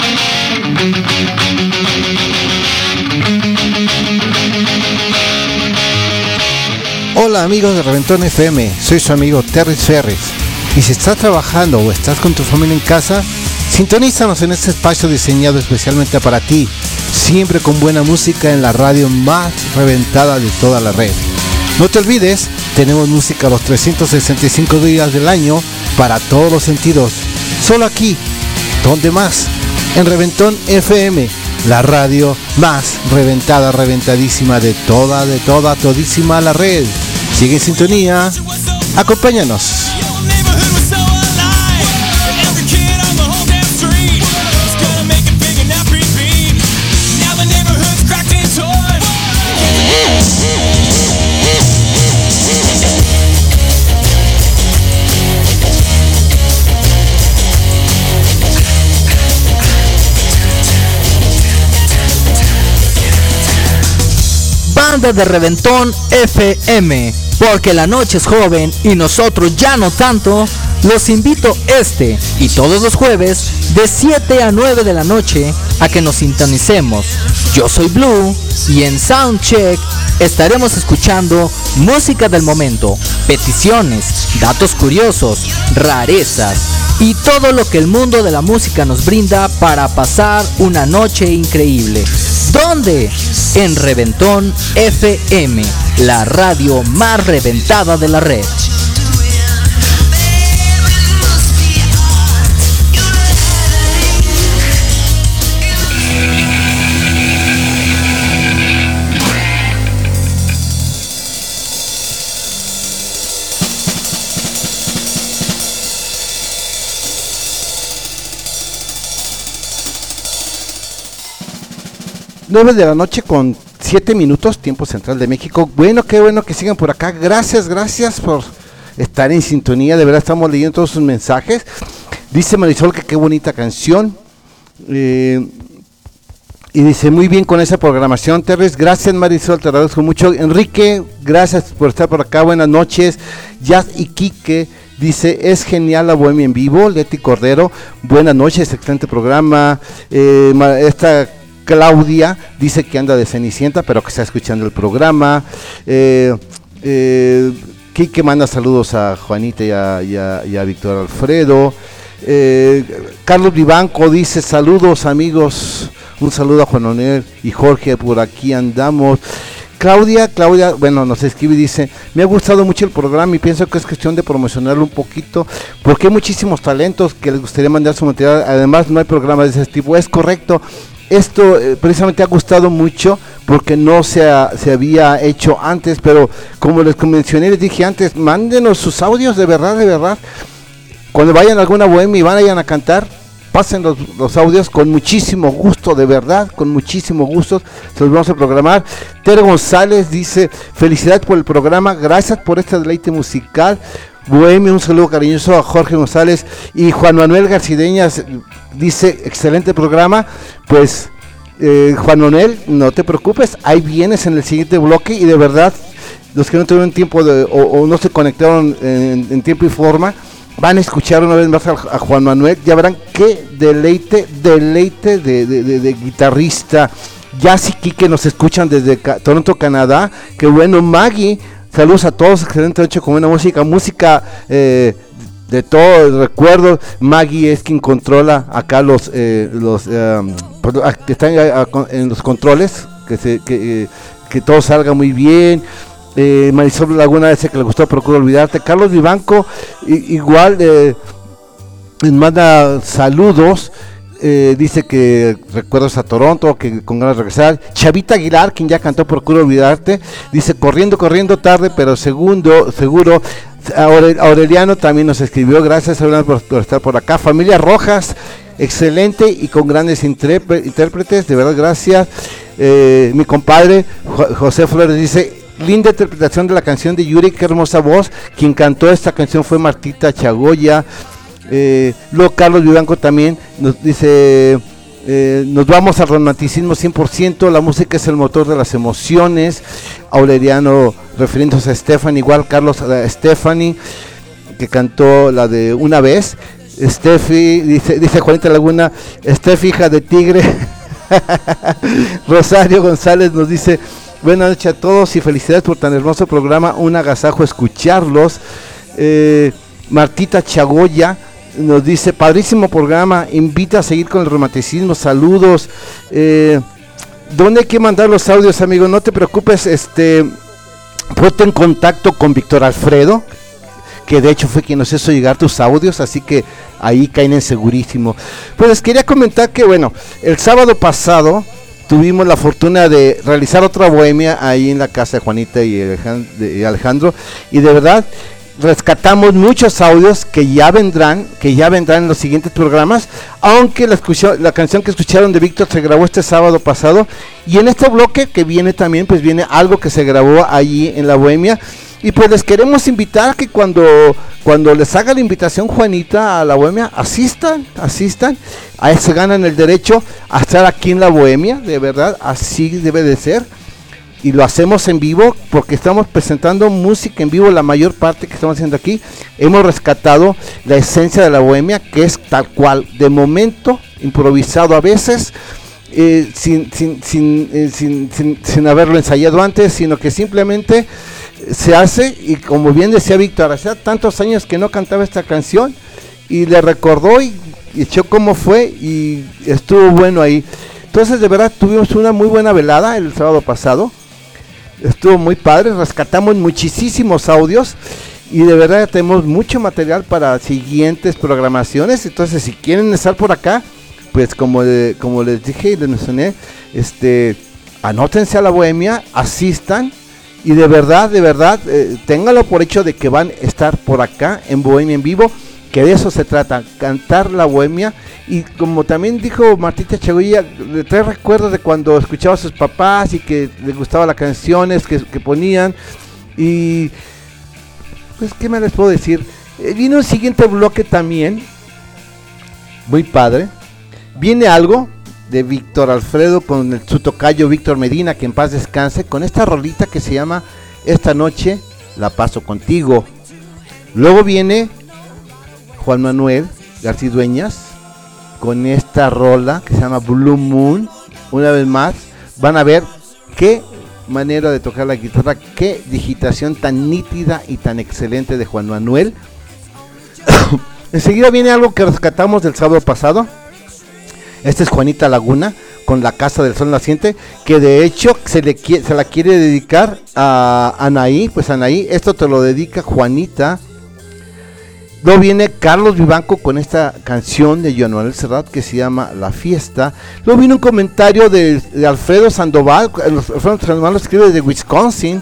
Hola amigos de Reventón FM, soy su amigo Terry Ferris. Y si estás trabajando o estás con tu familia en casa, sintonízanos en este espacio diseñado especialmente para ti, siempre con buena música en la radio más reventada de toda la red. No te olvides, tenemos música los 365 días del año para todos los sentidos. Solo aquí, ¿dónde más? En Reventón FM, la radio más reventada, reventadísima de todísima la red. Sigue en sintonía, acompáñanos. Banda de Reventón FM, porque la noche es joven y nosotros ya no tanto. Los invito este y todos los jueves de 7 a 9 de la noche a que nos sintonicemos. Yo soy Blue y en Soundcheck estaremos escuchando música del momento, peticiones, datos curiosos, rarezas y todo lo que el mundo de la música nos brinda para pasar una noche increíble. ¿Dónde? En Reventón FM, la radio más reventada de la red. Nueve de la noche con 7 minutos, tiempo central de México. Bueno, qué bueno que sigan por acá. Gracias por estar en sintonía. De verdad estamos leyendo todos sus mensajes. Dice Marisol que qué bonita canción. Y dice, muy bien con esa programación, Terres. Gracias Marisol, te agradezco mucho. Enrique, gracias por estar por acá. Buenas noches. Jazz y Quique dice, es genial la Bohemia en vivo. Leti Cordero, buenas noches, excelente programa. Esta Claudia dice que anda de Cenicienta, pero que está escuchando el programa. Quique manda saludos a Juanita y a Víctor Alfredo. Carlos Vivanco dice, saludos amigos, un saludo a Juan Manuel y Jorge, por aquí andamos. Claudia, bueno, nos escribe y dice, me ha gustado mucho el programa y pienso que es cuestión de promocionarlo un poquito, porque hay muchísimos talentos que les gustaría mandar su material, además no hay programas de ese tipo. Es correcto. Esto precisamente ha gustado mucho porque no se había hecho antes, pero como les mencioné, les dije antes, mándenos sus audios de verdad. Cuando vayan a alguna bohemia y vayan a cantar, pasen los audios con muchísimo gusto, de verdad, con muchísimo gusto, se los vamos a programar. Tere González dice, felicidades por el programa, gracias por este deleite musical. Bohemia, un saludo cariñoso a Jorge González. Y Juan Manuel Garcideñas dice, excelente programa. Pues Juan Manuel, no te preocupes, ahí vienes en el siguiente bloque. Y de verdad, los que no tuvieron tiempo o no se conectaron en tiempo y forma, van a escuchar una vez más a Juan Manuel. Ya verán qué deleite de guitarrista. Jazz y Quique nos escuchan desde Toronto, Canadá. Qué bueno. Maggie, saludos a todos, excelente noche con buena música de todo. Recuerdo, Maggie es quien controla acá los que están en los controles, que todo salga muy bien. Marisol Laguna dice que le gustó Procura Olvidarte. Carlos Vivanco igual les manda saludos. Dice que recuerdos a Toronto, que con ganas de regresar. Chavita Aguilar, quien ya cantó Procura Olvidarte, dice corriendo tarde, pero seguro. Aureliano también nos escribió, gracias Aureliano por estar por acá. Familia Rojas, excelente y con grandes intérpretes, de verdad gracias. Mi compadre José Flores dice, linda interpretación de la canción de Yuri, qué hermosa voz. Quien cantó esta canción fue Martita Chagoya. Luego Carlos Vivanco también nos dice, nos vamos al romanticismo 100%, la música es el motor de las emociones. Aureliano refiriéndose a Stephanie, igual Carlos a Stephanie, que cantó la de Una Vez. Steffi, dice Juanita Laguna, Steffi hija de tigre. Rosario González nos dice: buenas noches a todos y felicidades por tan hermoso programa, un agasajo escucharlos. Martita Chagoya nos dice: padrísimo programa, invita a seguir con el romanticismo, saludos. ¿Dónde hay que mandar los audios, amigo? No te preocupes, ponte en contacto con Víctor Alfredo, que de hecho fue quien nos hizo llegar tus audios, así que ahí caen en segurísimo. Pues les quería comentar que, bueno, el sábado pasado tuvimos la fortuna de realizar otra bohemia ahí en la casa de Juanita y Alejandro, y de verdad rescatamos muchos audios que ya vendrán en los siguientes programas, aunque la canción que escucharon de Víctor se grabó este sábado pasado, y en este bloque que viene también, pues viene algo que se grabó allí en la bohemia. Y pues les queremos invitar a que cuando les haga la invitación Juanita a la bohemia, asistan, ahí se ganan el derecho a estar aquí en la bohemia, de verdad, así debe de ser. Y lo hacemos en vivo porque estamos presentando música en vivo, la mayor parte que estamos haciendo aquí. Hemos rescatado la esencia de la bohemia, que es tal cual, de momento, improvisado a veces, sin haberlo ensayado antes, sino que simplemente se hace. Y como bien decía Víctor, hacía tantos años que no cantaba esta canción y le recordó y echó cómo fue y estuvo bueno ahí. Entonces, de verdad, tuvimos una muy buena velada el sábado pasado. Estuvo muy padre, rescatamos muchísimos audios y de verdad tenemos mucho material para siguientes programaciones. Entonces, si quieren estar por acá, pues como les dije y les mencioné, anótense a la bohemia, asistan y de verdad, ténganlo por hecho de que van a estar por acá en Bohemia en Vivo, que de eso se trata, cantar la bohemia. Y como también dijo Martita Chagoya, le trae recuerdos de cuando escuchaba a sus papás y que le gustaban las canciones que ponían. Y pues, ¿qué me les puedo decir? Viene un siguiente bloque también, muy padre. Viene algo de Víctor Alfredo con su tocayo Víctor Medina, que en paz descanse, con esta rolita que se llama Esta noche la paso contigo. Luego viene Juan Manuel García Dueñas con esta rola que se llama Blue Moon. Una vez más van a ver qué manera de tocar la guitarra, qué digitación tan nítida y tan excelente de Juan Manuel. Enseguida viene algo que rescatamos del sábado pasado. Esta es Juanita Laguna con La Casa del Sol Naciente, que de hecho se la quiere dedicar a Anaí. Pues Anaí, esto te lo dedica Juanita. Luego viene Carlos Vivanco con esta canción de Joan Manuel Serrat que se llama La Fiesta. Luego viene un comentario de Alfredo Sandoval. Alfredo Sandoval lo escribe desde Wisconsin.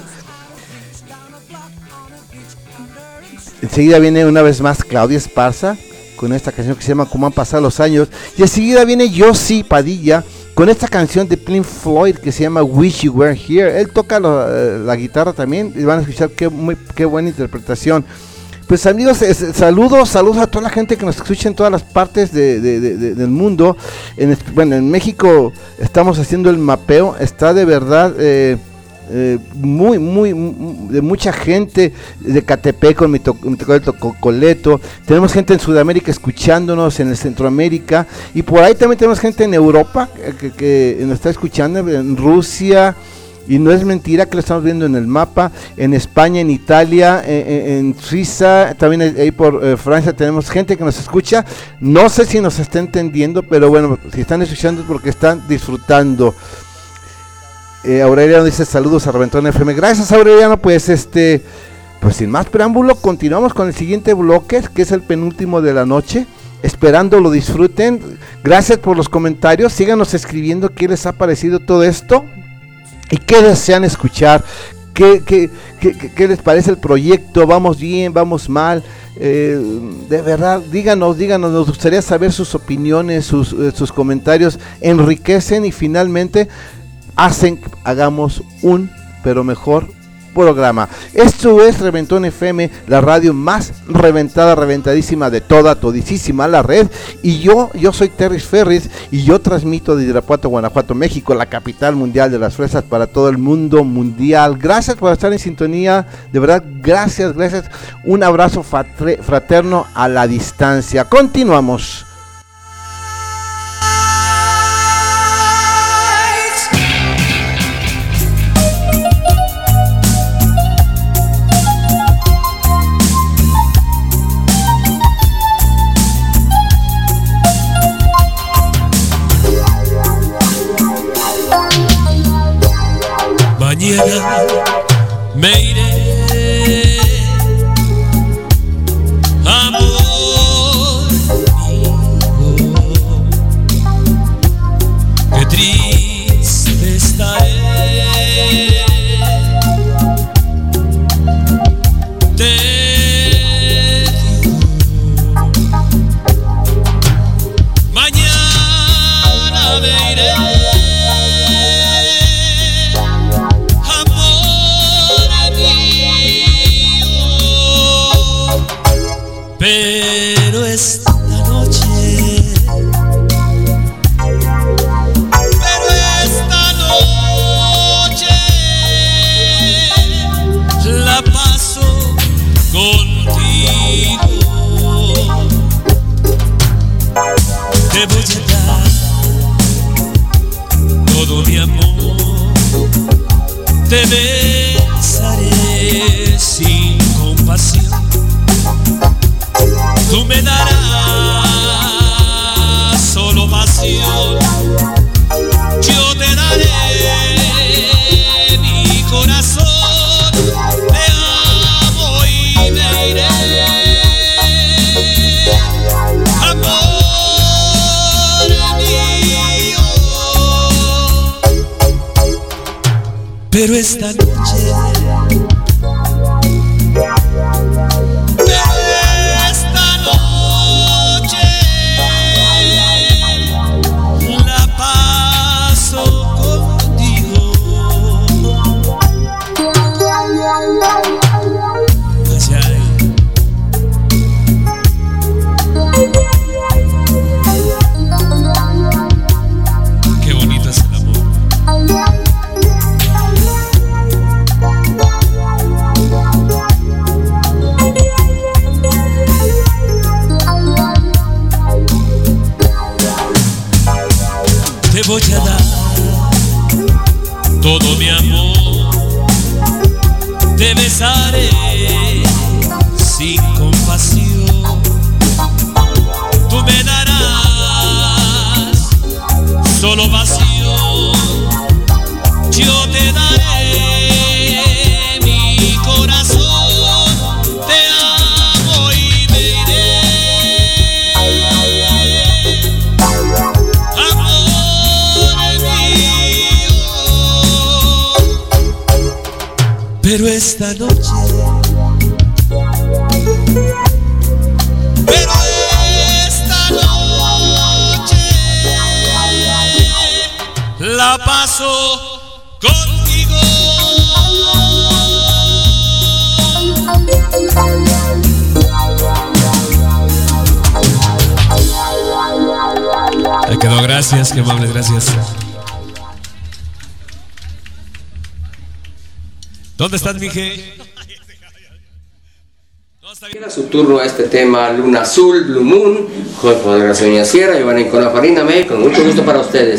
Enseguida viene una vez más Claudia Esparza con esta canción que se llama Cómo han pasado los años. Y enseguida viene Yossi Padilla con esta canción de Pink Floyd que se llama Wish You Were Here. Él toca la guitarra también y van a escuchar qué buena interpretación. Pues amigos, saludos a toda la gente que nos escucha en todas las partes del mundo. En México estamos haciendo el mapeo, está de verdad muy de mucha gente de Catepec con mi Coleto. Tenemos gente en Sudamérica escuchándonos, en el Centroamérica, y por ahí también tenemos gente en Europa que nos está escuchando, en Rusia. Y no es mentira que lo estamos viendo en el mapa, en España, en Italia, en Suiza, también ahí por Francia tenemos gente que nos escucha. No sé si nos está entendiendo, pero bueno, si están escuchando es porque están disfrutando. Aureliano dice saludos a Reventón FM. Gracias, Aureliano. Pues pues sin más preámbulo, continuamos con el siguiente bloque, que es el penúltimo de la noche. Esperando lo disfruten. Gracias por los comentarios. Síganos escribiendo qué les ha parecido todo esto y qué desean escuchar, qué les parece el proyecto. ¿Vamos bien? ¿Vamos mal? De verdad, díganos, nos gustaría saber sus opiniones, sus comentarios. Enriquecen y finalmente hagamos un pero mejor programa. Esto es Reventón FM, la radio más reventadísima de todísima la red. Y yo soy Terry Ferris y yo transmito desde Irapuato, Guanajuato, México, la capital mundial de las fresas para todo el mundo mundial. Gracias por estar en sintonía, de verdad, gracias. Un abrazo fraterno a la distancia. Continuamos. Pero esta noche la paso contigo. Te voy a dar todo mi amor, te besaré sin compasión. Tú me darás solo pasión, yo te daré mi corazón. Te amo y me iré, amor mío. Pero esta noche la paso contigo. Qué bonito es el amor. Te voy a dar todo mi amor, te besaré sin compasión. Tú me darás solo pasión, yo te daré mi corazón. Te amo y me iré, pero esta noche, la paso contigo. Ahí quedó, gracias, qué amables, gracias. ¿Dónde estás, Mije? Era su turno a este tema, Luna Azul, Blue Moon, Jorge de la Señora Sierra, Giovanni con la Farina May, con mucho gusto para ustedes.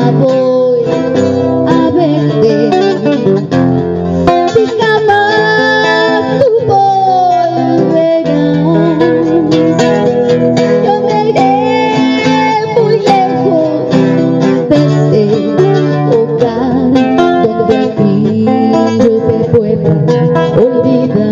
voy a verte. Si jamás tú volverás, yo me iré muy lejos de este hogar donde al fin yo te pueda olvidar.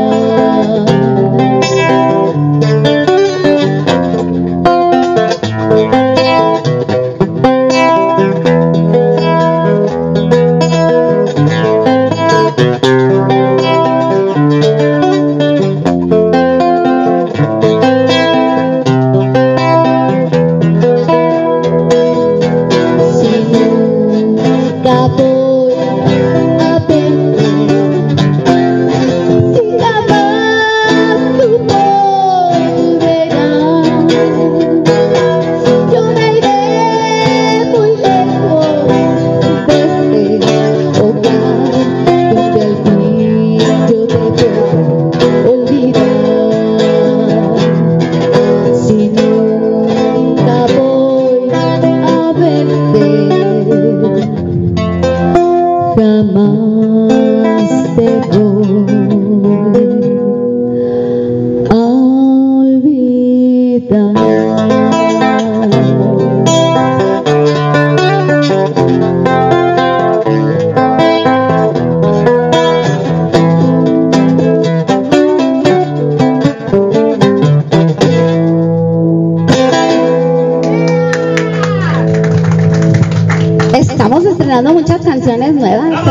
Estamos estrenando muchas canciones nuevas.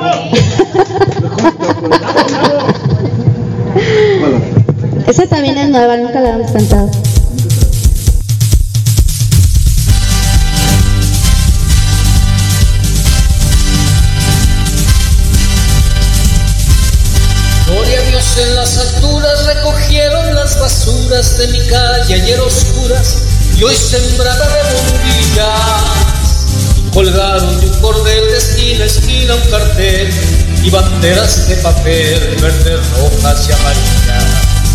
Esa también es nueva, nunca la hemos cantado. Gloria a Dios en las alturas, recogieron las basuras de mi calle ayer oscuras y hoy sembrada de bombillas. Colgaron de un cordel de esquina a esquina un cartel y banderas de papel verdes, rojas y amarillas.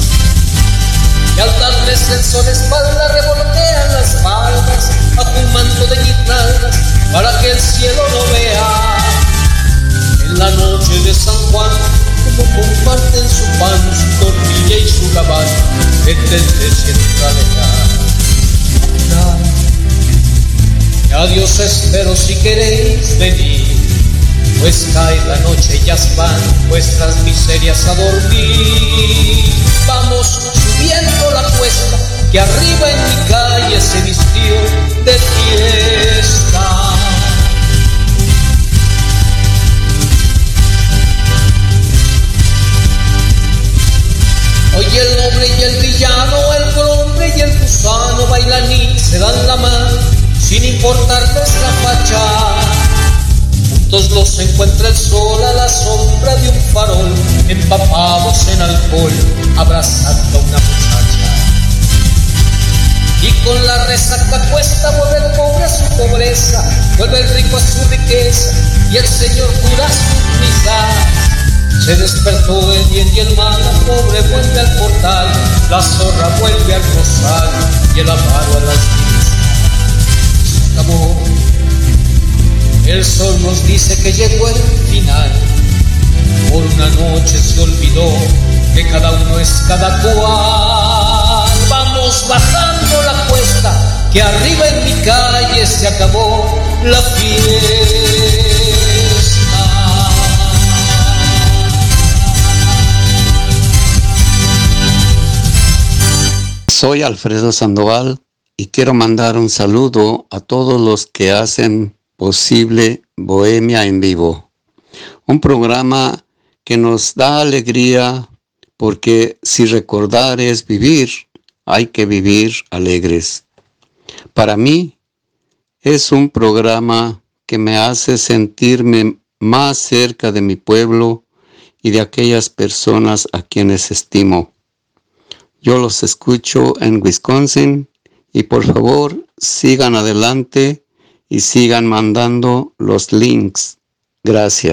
Y al darles el sol espalda revoltean las palmas bajo un manto de guitarras para que el cielo lo vea. En la noche de San Juan, como comparten su pan, su tortilla y su gabán, entendés y entra de y a Dios espero si queréis venir, pues cae la noche y ya van vuestras miserias a dormir. Vamos subiendo la cuesta que arriba en mi calle se vistió de fiesta. Hoy el noble y el villano, el grombre y el gusano bailan y se dan la mano sin importarles la facha. Juntos los encuentra el sol a la sombra de un farol, empapados en alcohol, abrazando a una muchacha. Y con la resaca cuesta vuelve el pobre a su pobreza, vuelve el rico a su riqueza, y el Señor cura sus misas. Se despertó el bien y el mal, la pobre vuelve al portal, la zorra vuelve al rosal, y el avaro a las misas. El sol nos dice que llegó el final. Por una noche se olvidó que cada uno es cada cual. Vamos bajando la cuesta que arriba en mi calle se acabó la fiesta. Soy Alfredo Sandoval y quiero mandar un saludo a todos los que hacen posible Bohemia en Vivo, un programa que nos da alegría porque si recordar es vivir, hay que vivir alegres. Para mí es un programa que me hace sentirme más cerca de mi pueblo y de aquellas personas a quienes estimo. Yo los escucho en Wisconsin y por favor sigan adelante y sigan mandando los links. Gracias.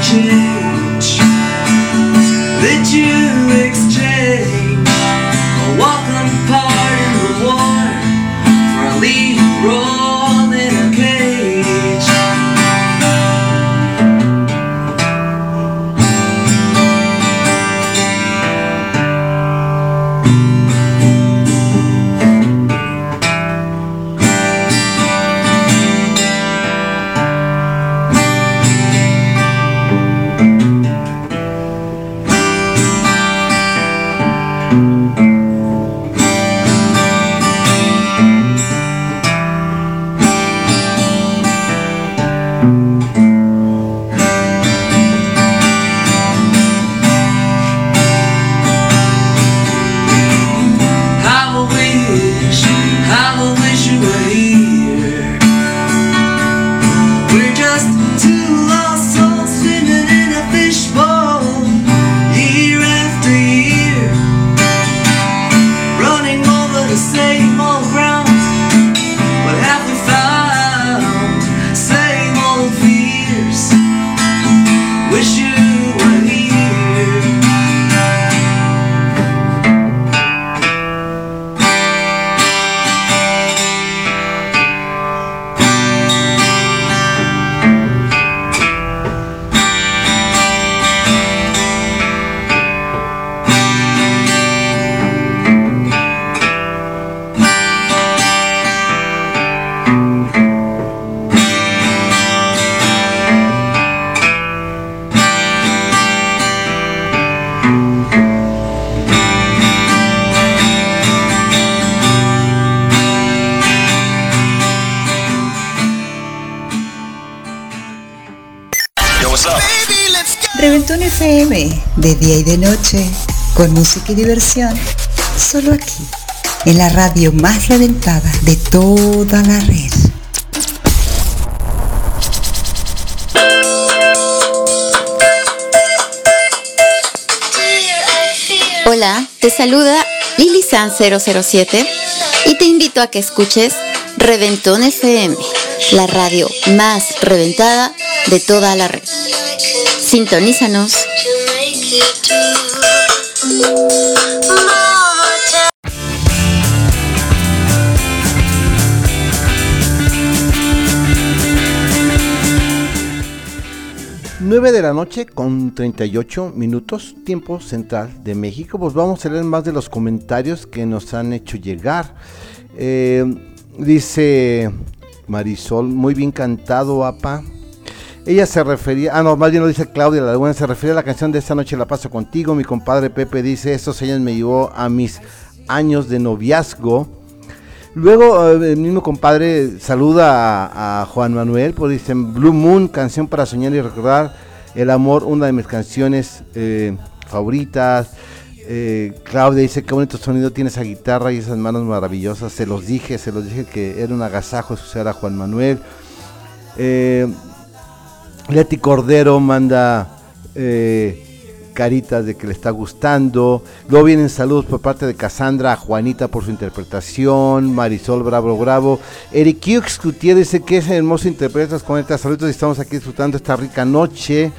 change that you exchange a welcome part in the war for a lead role in a cage. Reventón FM, de día y de noche, con música y diversión, solo aquí, en la radio más reventada de toda la red. Hola, te saluda Lili San 007 y te invito a que escuches Reventón FM, la radio más reventada de toda la red. Sintonízanos. Nueve de la noche con 38 minutos, tiempo central de México. Pues vamos a leer más de los comentarios que nos han hecho llegar. Dice Marisol, muy bien cantado, apa. Ella se refería, más bien lo dice Claudia La Laguna, se refería a la canción de Esta noche la paso contigo. Mi compadre Pepe dice, estos años me llevó a mis años de noviazgo. Luego el mismo compadre saluda a Juan Manuel, pues dicen Blue Moon, canción para soñar y recordar el amor, una de mis canciones favoritas. Claudia dice, qué bonito sonido tiene esa guitarra y esas manos maravillosas. Se los dije que era un agasajo escuchar a Juan Manuel. Leti Cordero manda caritas de que le está gustando. Luego vienen saludos por parte de Cassandra a Juanita por su interpretación. Marisol, bravo. Eric Hughes Gutiérrez dice que es hermoso interpretas con estas saludos y estamos aquí disfrutando esta rica noche.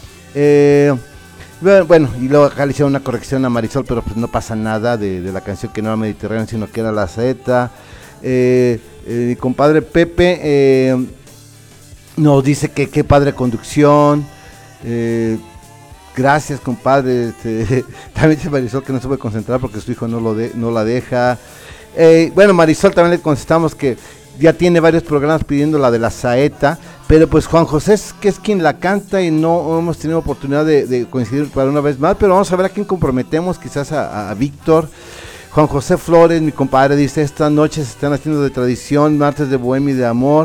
Bueno, y luego acá le hicieron una corrección a Marisol, pero pues no pasa nada de la canción que no era Mediterráneo, sino que era La Saeta. Mi compadre Pepe nos dice que qué padre conducción. Gracias, compadre. También dice Marisol que no se puede concentrar porque su hijo no la deja. Bueno, Marisol también le contestamos que ya tiene varios programas pidiendo la de La Saeta, pero pues Juan José que es quien la canta y no hemos tenido oportunidad de coincidir para una vez más, pero vamos a ver a quién comprometemos, quizás a Víctor. Juan José Flores, mi compadre, dice, estas noches se están haciendo de tradición, martes de bohemia y de amor.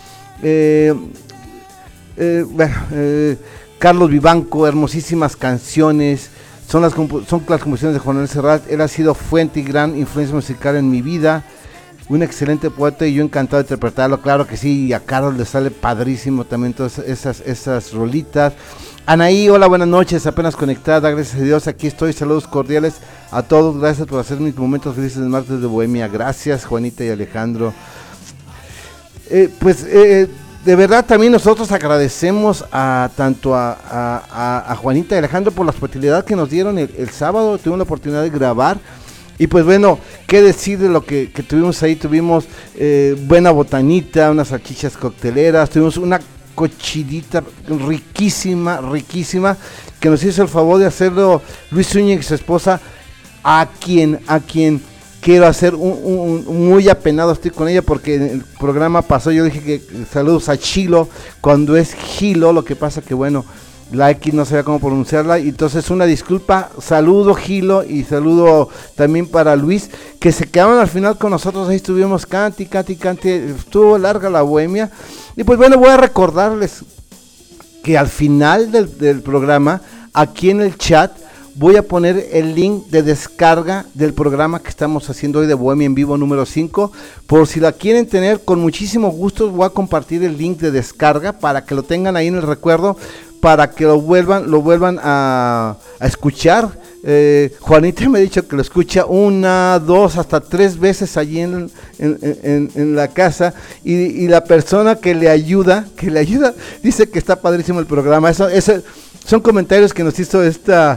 Carlos Vivanco, hermosísimas canciones, son las composiciones de Juan Manuel Serrat. Él ha sido fuente y gran influencia musical en mi vida, un excelente poeta y yo encantado de interpretarlo, claro que sí, y a Carlos le sale padrísimo también todas esas rolitas. Anaí, hola, buenas noches, apenas conectada, gracias a Dios, aquí estoy, saludos cordiales a todos, gracias por hacer mis momentos felices del martes de bohemia, gracias Juanita y Alejandro. de verdad también nosotros agradecemos tanto a Juanita y Alejandro por la hospitalidad que nos dieron el sábado. Tuvimos la oportunidad de grabar. Y pues bueno, qué decir de lo que tuvimos ahí. Tuvimos buena botanita, unas salchichas cocteleras, tuvimos una cochinita riquísima, que nos hizo el favor de hacerlo Luis Zúñiga y su esposa, a quien quiero hacer muy apenado estoy con ella, porque en el programa pasó yo dije que saludos a Chilo, cuando es Gilo, lo que pasa que bueno, la X no sabía cómo pronunciarla, y entonces una disculpa, saludo Gilo y saludo también para Luis, que se quedaron al final con nosotros, ahí estuvimos cante, estuvo larga la bohemia, y pues bueno, voy a recordarles que al final del programa, aquí en el chat, voy a poner el link de descarga del programa que estamos haciendo hoy de Bohemia en Vivo número 5, por si la quieren tener, con muchísimo gusto voy a compartir el link de descarga para que lo tengan ahí en el recuerdo, para que lo vuelvan a escuchar. Juanita me ha dicho que lo escucha 1, 2, hasta 3 veces allí en la casa, y la persona que le ayuda dice que está padrísimo el programa. Eso son comentarios que nos hizo esta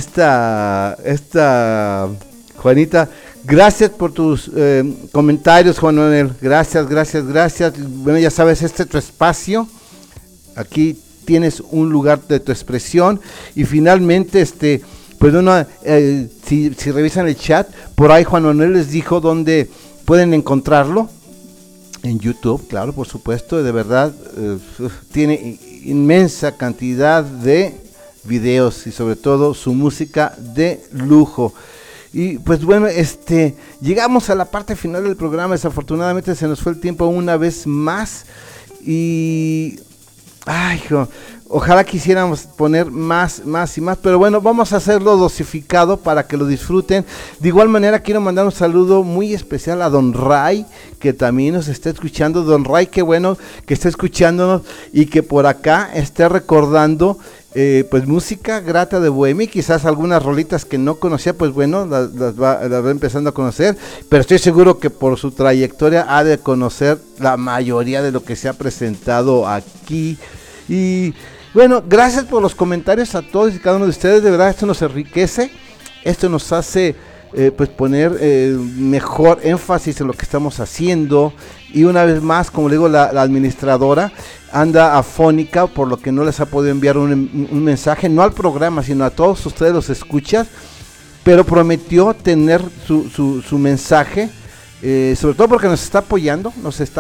Juanita. Gracias por tus comentarios, Juan Manuel. Gracias. Bueno, ya sabes, este es tu espacio. Aquí tienes un lugar de tu expresión. Y finalmente, pues bueno, si revisan el chat, por ahí Juan Manuel les dijo dónde pueden encontrarlo. En YouTube, claro, por supuesto, de verdad, tiene inmensa cantidad de videos y sobre todo su música de lujo. Y pues bueno, llegamos a la parte final del programa. Desafortunadamente se nos fue el tiempo una vez más, y ojalá quisiéramos poner más, pero bueno, vamos a hacerlo dosificado para que lo disfruten. De igual manera quiero mandar un saludo muy especial a Don Ray, que también nos está escuchando. Don Ray, qué bueno que está escuchándonos y que por acá esté recordando pues música grata de Bohemia, quizás algunas rolitas que no conocía, pues bueno, las va empezando a conocer, pero estoy seguro que por su trayectoria ha de conocer la mayoría de lo que se ha presentado aquí. Y bueno, gracias por los comentarios a todos y cada uno de ustedes. De verdad, esto nos enriquece, esto nos hace pues poner mejor énfasis en lo que estamos haciendo. Y una vez más, como le digo, la administradora anda afónica, por lo que no les ha podido enviar un mensaje, no al programa, sino a todos ustedes los escuchas, pero prometió tener su mensaje, sobre todo porque nos está apoyando,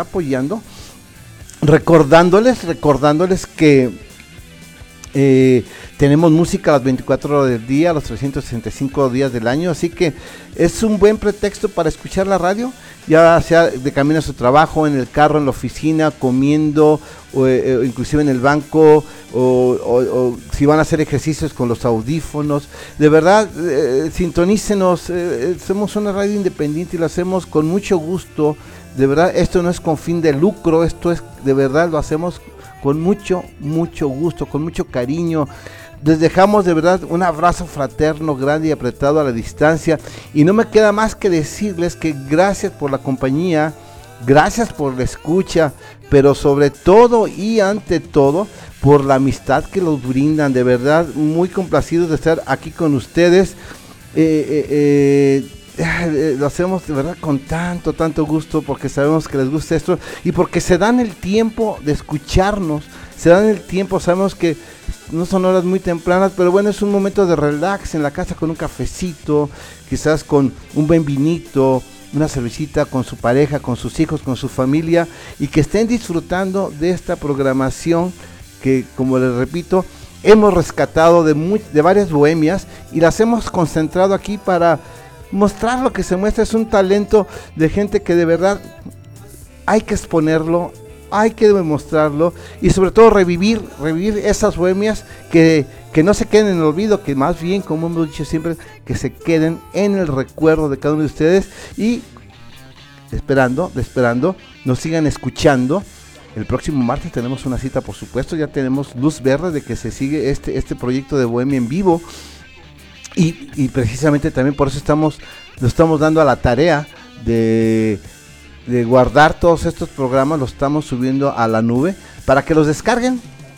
recordándoles que tenemos música las 24 horas del día, los 365 días del año, así que es un buen pretexto para escuchar la radio, ya sea de camino a su trabajo, en el carro, en la oficina, comiendo, o inclusive en el banco, o si van a hacer ejercicios con los audífonos. De verdad, sintonícenos, somos una radio independiente y lo hacemos con mucho gusto. De verdad, esto no es con fin de lucro, esto es, de verdad, lo hacemos con mucho gusto, con mucho cariño. Les dejamos de verdad un abrazo fraterno, grande y apretado a la distancia, y no me queda más que decirles que gracias por la compañía, gracias por la escucha, pero sobre todo y ante todo por la amistad que nos brindan. De verdad, muy complacidos de estar aquí con ustedes. Lo hacemos de verdad con tanto gusto, porque sabemos que les gusta esto y porque se dan el tiempo de escucharnos, sabemos que no son horas muy tempranas, pero bueno, es un momento de relax en la casa con un cafecito, quizás con un buen vinito, una cervecita, con su pareja, con sus hijos, con su familia, y que estén disfrutando de esta programación que, como les repito, hemos rescatado de varias bohemias y las hemos concentrado aquí para mostrar lo que se muestra. Es un talento de gente que de verdad hay que exponerlo, hay que demostrarlo, y sobre todo revivir esas bohemias que no se queden en el olvido, que más bien, como hemos dicho siempre, que se queden en el recuerdo de cada uno de ustedes, y esperando nos sigan escuchando. El próximo martes tenemos una cita, por supuesto, ya tenemos luz verde de que se sigue este proyecto de Bohemia en Vivo. Y precisamente también por eso nos estamos dando a la tarea de guardar todos estos programas, los estamos subiendo a la nube para que los descarguen.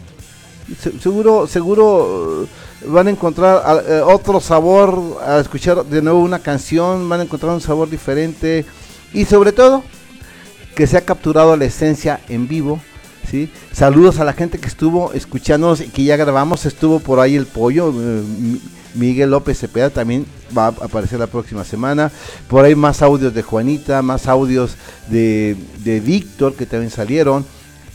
Seguro van a encontrar otro sabor a escuchar de nuevo una canción, van a encontrar un sabor diferente y sobre todo que se ha capturado la esencia en vivo, ¿sí? Saludos a la gente que estuvo escuchándonos y que ya grabamos, estuvo por ahí el Pollo, Miguel López Cepeda también va a aparecer la próxima semana, por ahí más audios de Juanita, más audios de Víctor que también salieron,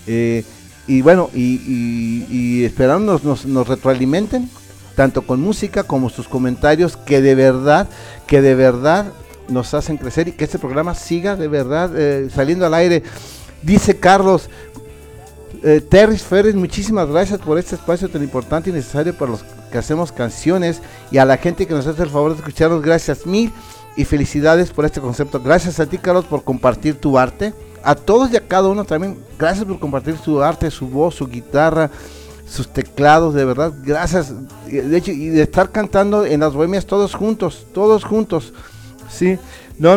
y bueno, y esperando nos retroalimenten, tanto con música como sus comentarios, que de verdad nos hacen crecer y que este programa siga de verdad saliendo al aire. Dice Carlos, Terry Ferris, muchísimas gracias por este espacio tan importante y necesario para los que hacemos canciones, y a la gente que nos hace el favor de escucharnos, gracias mil y felicidades por este concepto. Gracias a ti, Carlos, por compartir tu arte. A todos y a cada uno también, gracias por compartir su arte, su voz, su guitarra, sus teclados, de verdad, gracias. De hecho, y de estar cantando en las bohemias todos juntos, sí. No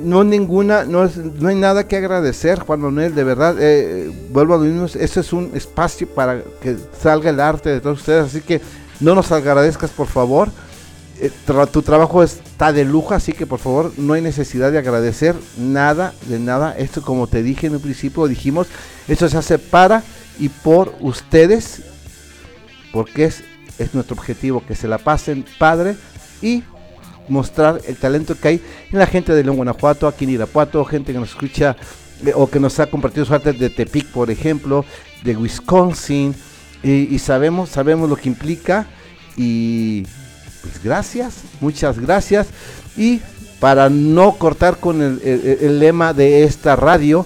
hay nada que agradecer, Juan Manuel, de verdad, vuelvo a lo mismo, este es un espacio para que salga el arte de todos ustedes, así que no nos agradezcas, por favor. Tu trabajo está de lujo, así que por favor no hay necesidad de agradecer nada, de nada. Esto, como te dije en un principio, dijimos, esto se hace para y por ustedes, porque es nuestro objetivo, que se la pasen padre y mostrar el talento que hay en la gente de León, Guanajuato, aquí en Irapuato, gente que nos escucha o que nos ha compartido su arte de Tepic, por ejemplo, de Wisconsin, y sabemos lo que implica, y pues gracias, muchas gracias. Y para no cortar con el lema de esta radio,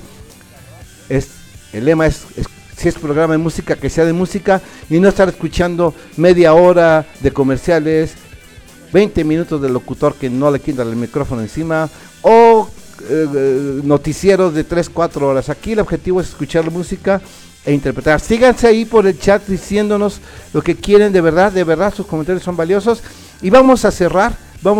el lema es si es programa de música, que sea de música, y no estar escuchando media hora de comerciales, 20 minutos del locutor que no le quitan el micrófono encima, o noticieros de 3-4 horas. Aquí el objetivo es escuchar música e interpretar. Síganse ahí por el chat diciéndonos lo que quieren, de verdad sus comentarios son valiosos. Y vamos a cerrar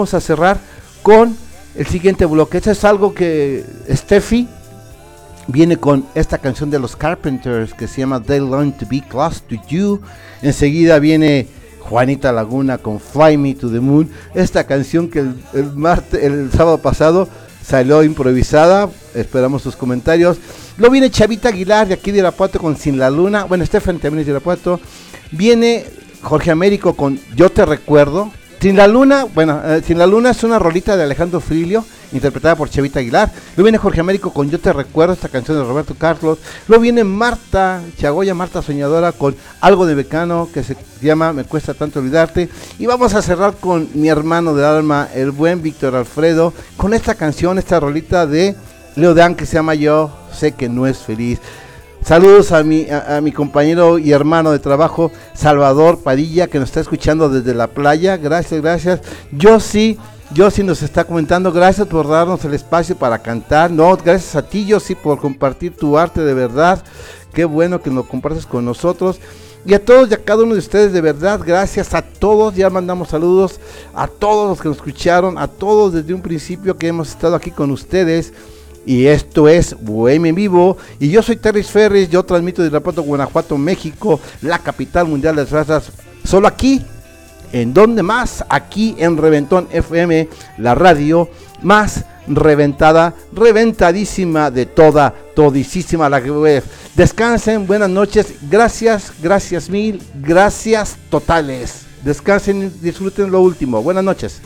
con el siguiente bloque. Esto es algo que Steffi viene con esta canción de los Carpenters que se llama They Learn to Be Close to You. Enseguida viene Juanita Laguna con Fly Me to the Moon, esta canción que el sábado pasado salió improvisada. Esperamos sus comentarios. Luego viene Chavita Aguilar de aquí de Irapuato con Sin la Luna. Bueno, Estefan también es de Irapuato. Viene Jorge Américo con Yo Te Recuerdo. Sin la Luna, Sin la Luna es una rolita de Alejandro Frilio, interpretada por Chavita Aguilar. Luego viene Jorge Américo con Yo Te Recuerdo, esta canción de Roberto Carlos. Luego viene Marta Chagoya, Marta Soñadora, con algo de Becano que se llama Me Cuesta Tanto Olvidarte. Y vamos a cerrar con mi hermano del alma, el buen Víctor Alfredo, con esta canción, esta rolita de Leo Dan que se llama Yo Sé Que No Es Feliz. Saludos a mi compañero y hermano de trabajo, Salvador Padilla, que nos está escuchando desde la playa. Gracias. Yo sí nos está comentando, gracias por darnos el espacio para cantar. No, gracias a ti, yo sí, por compartir tu arte, de verdad. Qué bueno que lo compartes con nosotros. Y a todos y a cada uno de ustedes, de verdad, gracias a todos. Ya mandamos saludos a todos los que nos escucharon, a todos desde un principio que hemos estado aquí con ustedes. Y esto es Bohemia en Vivo. Y yo soy Terry Ferris, yo transmito de Irapuato, Guanajuato, México, la capital mundial de las razas. Solo aquí, ¿en dónde más? Aquí en Reventón FM, la radio más reventada, reventadísima de todisísima la web. Descansen, buenas noches, gracias mil, gracias totales. Descansen y disfruten lo último. Buenas noches.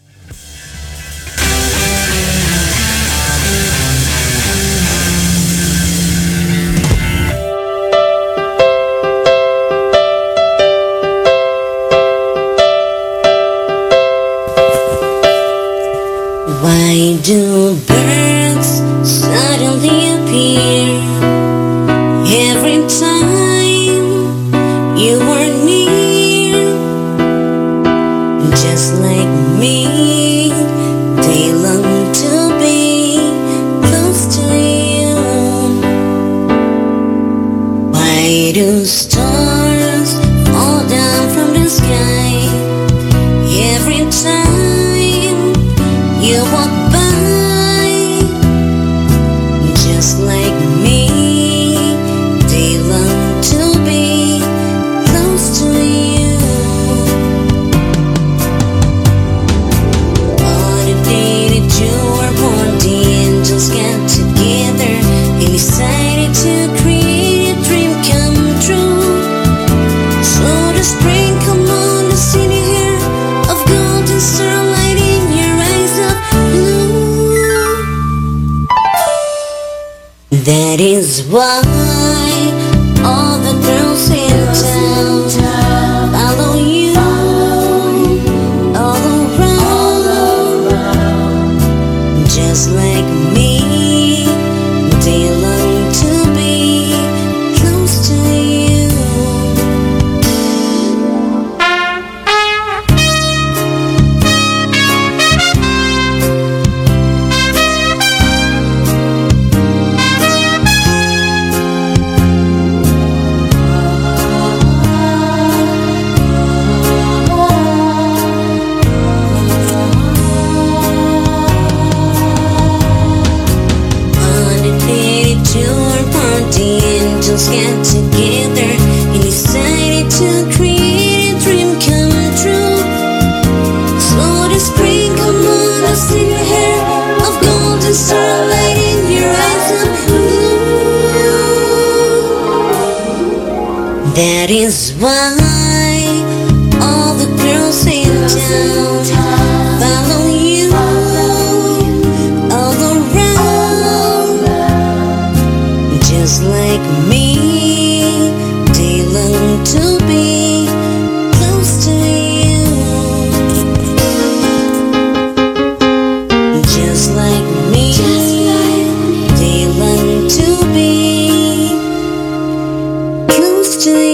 Why do birds suddenly appear every time you are near? Just like me, they long to be close to you. Why do stars fall down from the sky every time you walk by? Just like me, they long That is why all the girls in town follow you all around. Just like me, they long to be close to you. Angels get together and decided to create a dream come true. So the sprinkle moon dust in your hair of golden starlight in your eyes of blue. That is why all the girls in town follow you all around. Just like me, they long to be close to you. Just like me, they long to be close to you.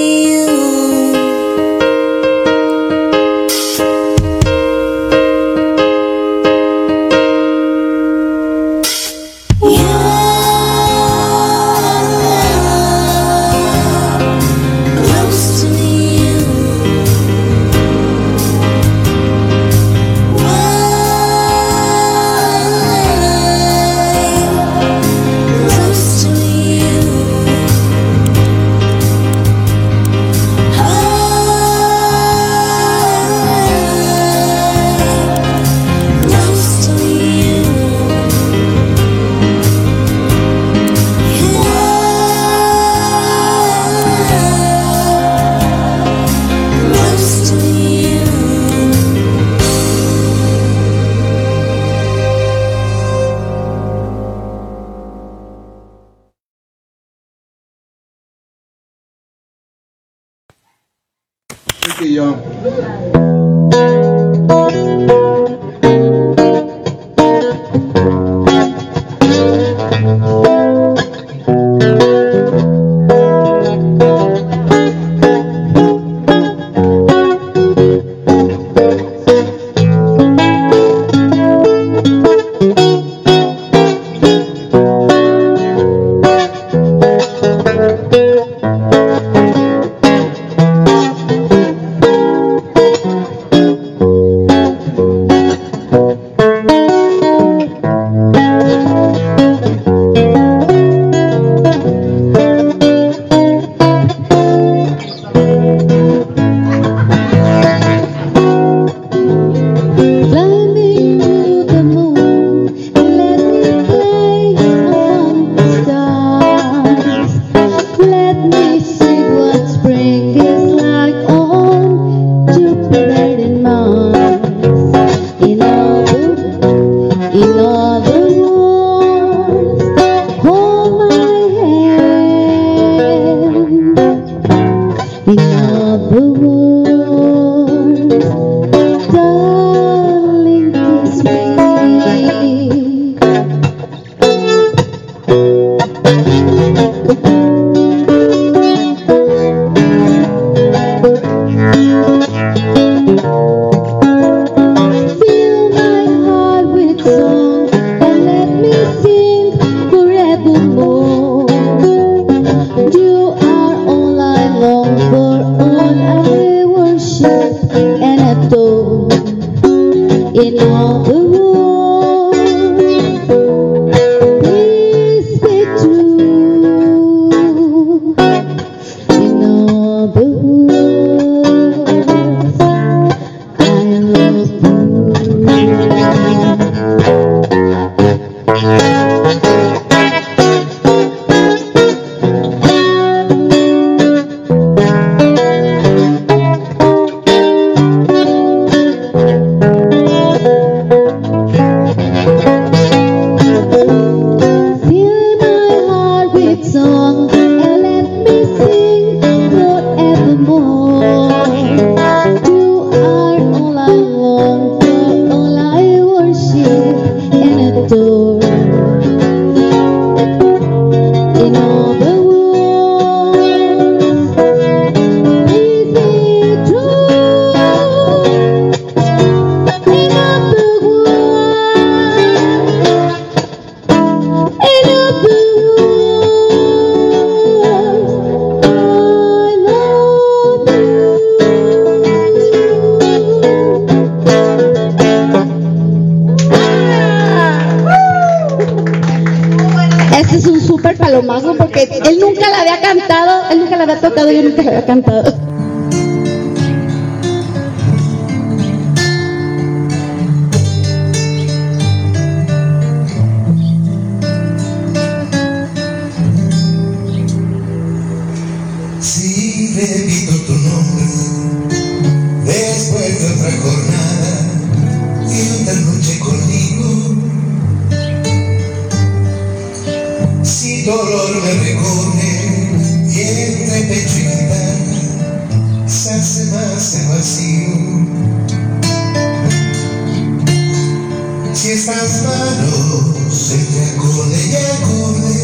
Que yo. había tocado, yo nunca había cantado. Si repito tu nombre después de otra jornada y otra noche conmigo, si dolor me recorre y entre pecho y guitarra se hace más el vacío, si estas manos entre acorde y acorde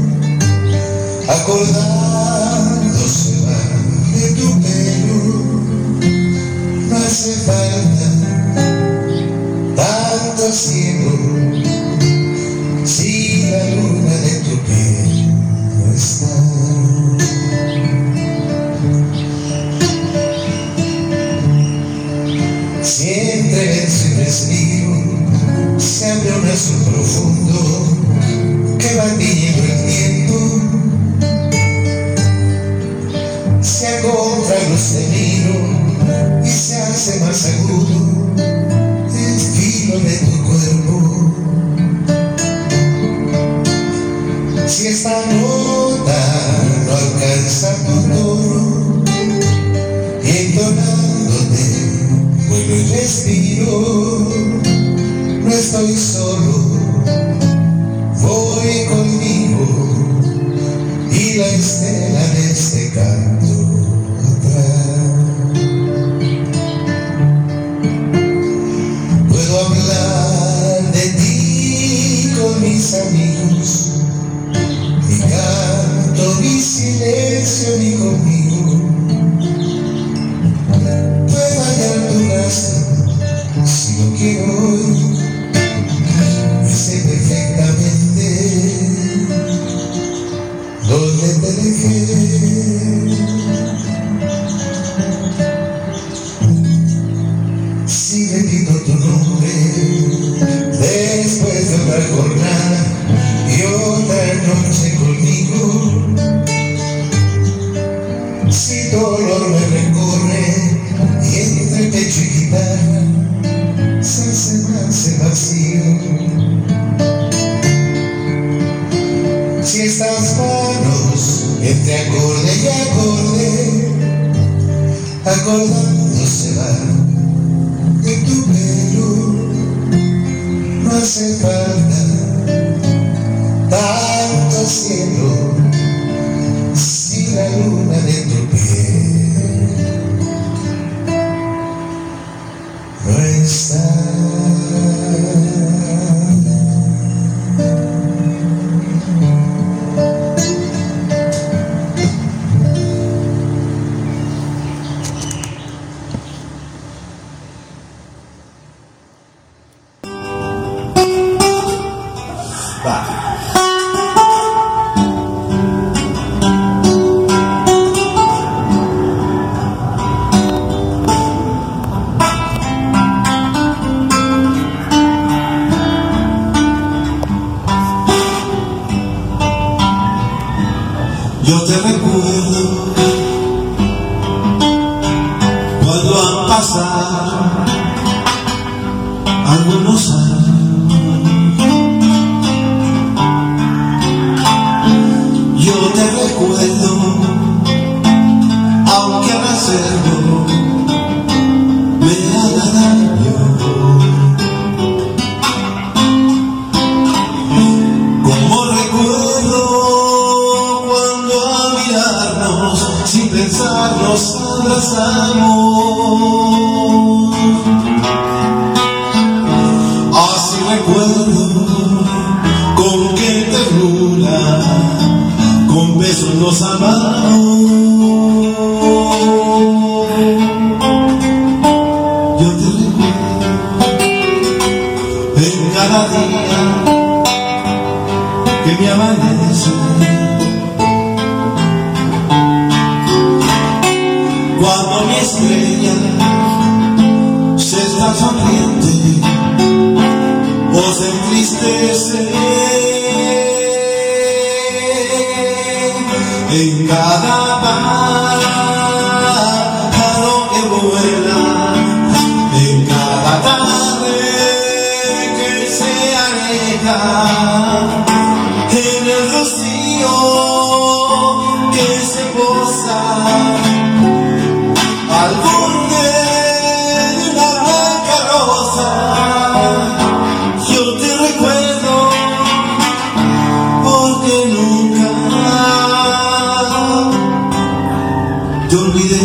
acordándose van de tu pelo, no hace falta tanto cielo si la luna de tu piel no está. Si entre beso y respiro se abre un azul profundo que va tiñendo el tiempo, se agotan los te miro y se hace más agudo el filo de tu cuerpo. Si esta nota no alcanza tu tono y entonándote vuelo y respiro, no estoy solo, voy conmigo y la estela de este canto atrás. Puedo hablar de ti con mis amigos, mi canto, mi silencio, mi conmigo. Puedo hallar tu casa si lo quiero hoy, y sé perfectamente donde te dejé. Si repito tu nombre después de otra jornada y otra noche conmigo, si dolor me recorre y entre pecho y guitarra se hace más el vacío, si estas manos entre acorde y acorde acordándose van de tu pelo, no hace falta tanto cielo si la luna de tu piel no está. Yo te recuerdo cuando han pasado algunos años. Yo te recuerdo, aunque al hacerlo me haga daño. Como recuerdo sin pensar nos abrazamos, así recuerdo con qué ternura, con besos nos amamos. Yo te recuerdo en cada día que me amanece, cuando mi estrella se está sonriente o se entristece, en cada pájaro que vuela, en cada tarde que se aleja, en el rocío que se posa, al borde de una blanca rosa. Yo te recuerdo porque nunca te olvidé.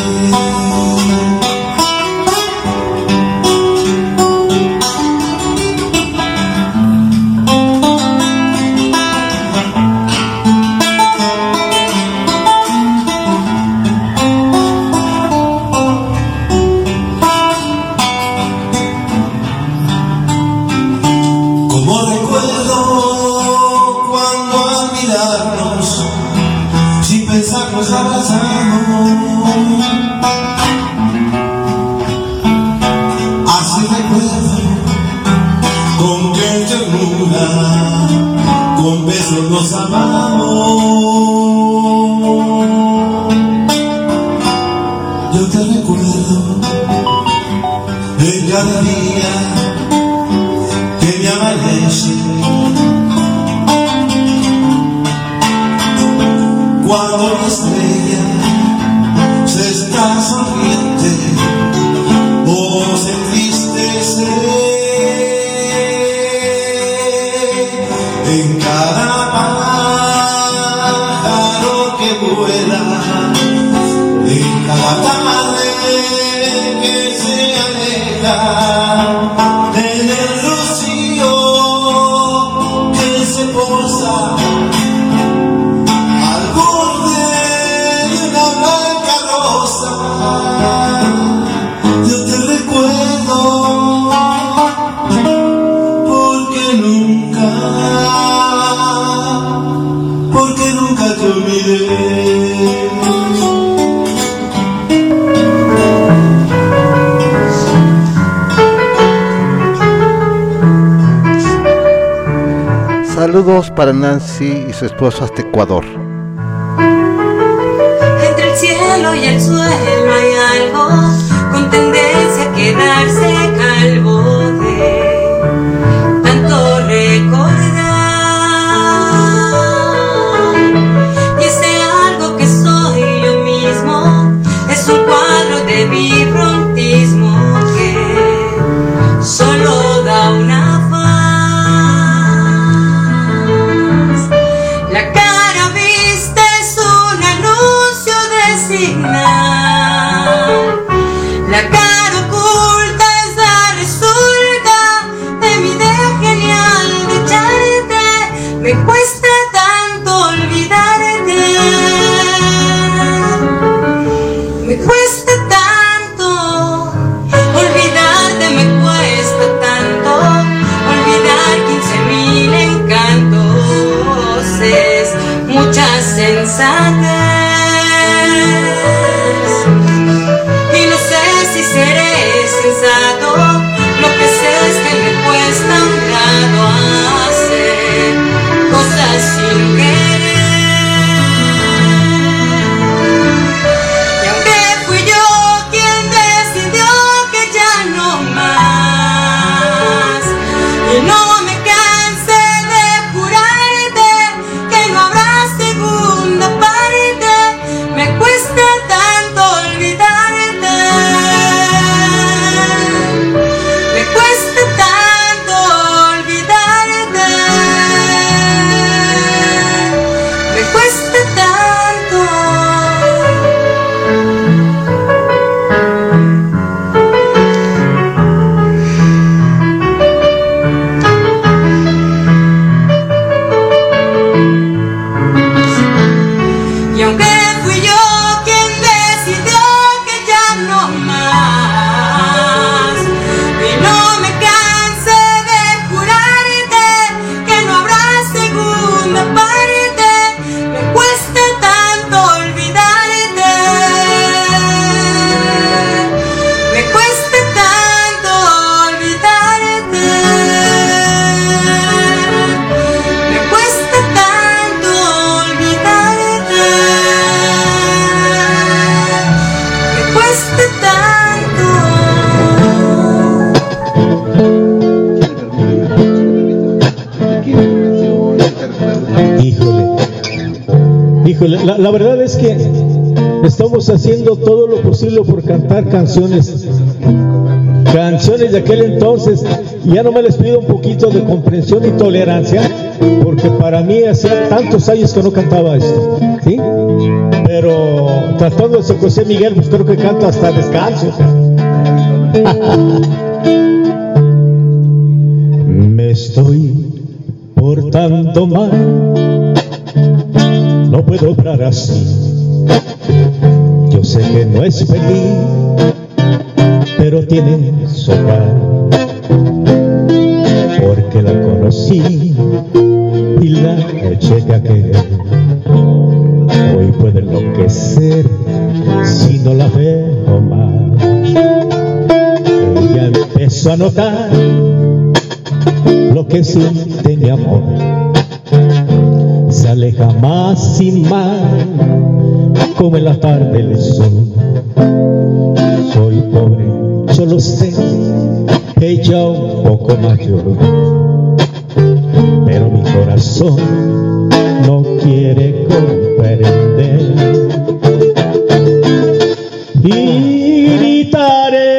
Como recuerdo cuando al mirarnos, sin pensar nos abrazamos. Así recuerdo con qué ternura, con besos nos amamos. Yo te recuerdo en cada día que me amanece, cuando la estrella se está sonriente o se entristece, en cada pájaro que vuela, en cada tarde que se aleja, en el rocío que se posa, al borde de una blanca rosa. Yo te recuerdo porque nunca te olvidé. Saludos para Nancy y su esposo hasta Ecuador. Entre el cielo y el suelo hay algo con tendencia a quedarse calvo de tanto recordar. Y ese algo que soy yo mismo es un cuadro de bifrontismo que solo da una faz. La cara vista es un anuncio de señal. La cara oculta es la resulta de mi idea genial de echarte. Me cuesta tanto olvidarte. Me cuesta tanto olvidarte. Me cuesta tanto olvidar 15,000 encantos. Es mucha sensatez. Y no sé si seré sensato. Lo que sé es que me cuesta un grado hacer cosas sin querer. Y aunque fui yo La verdad es que estamos haciendo todo lo posible por cantar canciones de aquel entonces. Ya no me les pido un poquito de comprensión y tolerancia, porque para mí hacía tantos años que no cantaba esto, ¿sí? Pero tratando de José Miguel, pues creo que canta hasta descanso. Me estoy portando mal, no puedo obrar así. Yo sé que no es feliz, pero tiene su hogar, porque la conocí y la llegué a querer. Hoy puede enloquecer si no la veo más. Ella empezó a notar lo que siente mi amor, se aleja más y más como en la tarde el sol. Soy pobre, yo lo sé, ella un poco mayor, pero mi corazón no quiere comprender. Y gritaré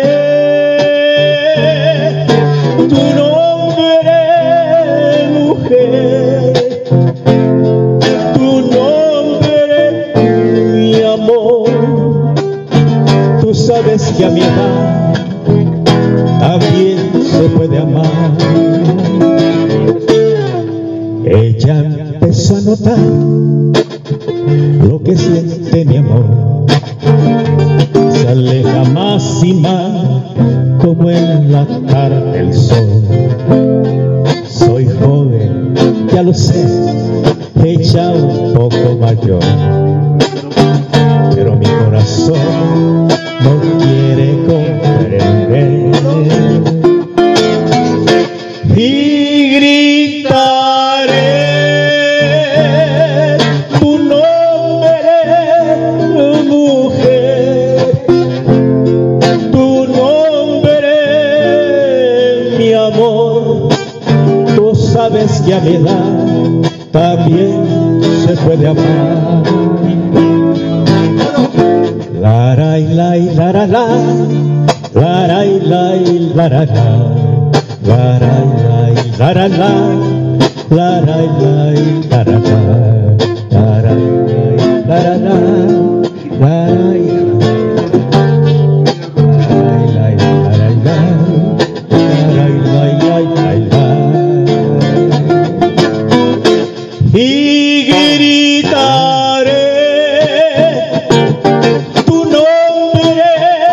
tu nombre, mujer, tu nombre, mi amor. Tú sabes que a mi edad también se puede amar. Ella empezó a notar lo que siente mi amor, se aleja más y más como en la tarde el sol. Soy joven, ya lo sé, ella un poco mayor, pero mi corazón no quiere comprender. Y gritaré tu nombre, mujer, tu nombre, mi amor. Tú sabes que a mi edad también se puede amar. La la la la la, la la la la la la. La la la la la, la la la la la, la la la la la, y gritaré tu nombre,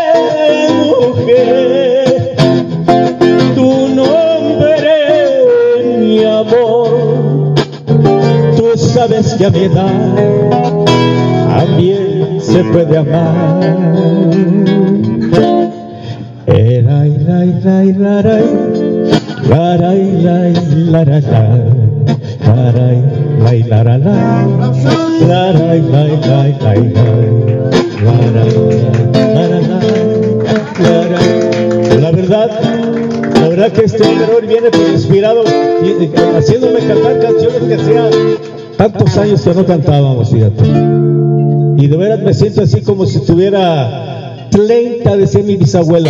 mujer, tu nombre, mi amor. Tú sabes que a mi edad también se puede amar. La verdad que este hombre hoy viene pues inspirado y haciéndome cantar canciones que hacía tantos años que no cantábamos, fíjate. Y de veras me siento así como si tuviera 30 de ser mi bisabuela.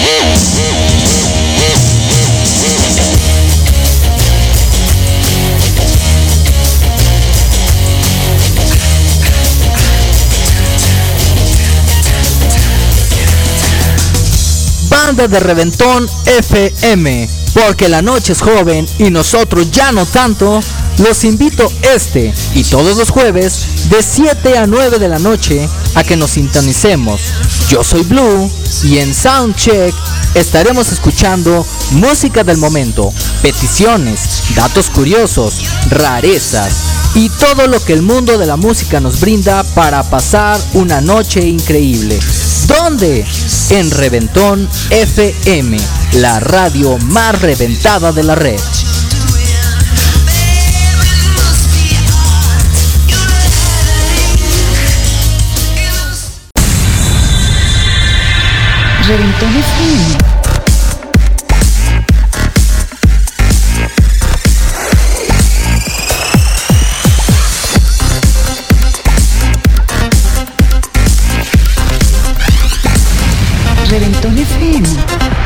Banda de Reventón FM, porque la noche es joven y nosotros ya no tanto. Los invito este y todos los jueves de 7 a 9 de la noche a que nos sintonicemos. Yo soy Blue y en Soundcheck estaremos escuchando música del momento, peticiones, datos curiosos, rarezas y todo lo que el mundo de la música nos brinda para pasar una noche increíble. ¿Dónde? En Reventón FM, la radio más reventada de la red. Reventón FM. Reventón FM.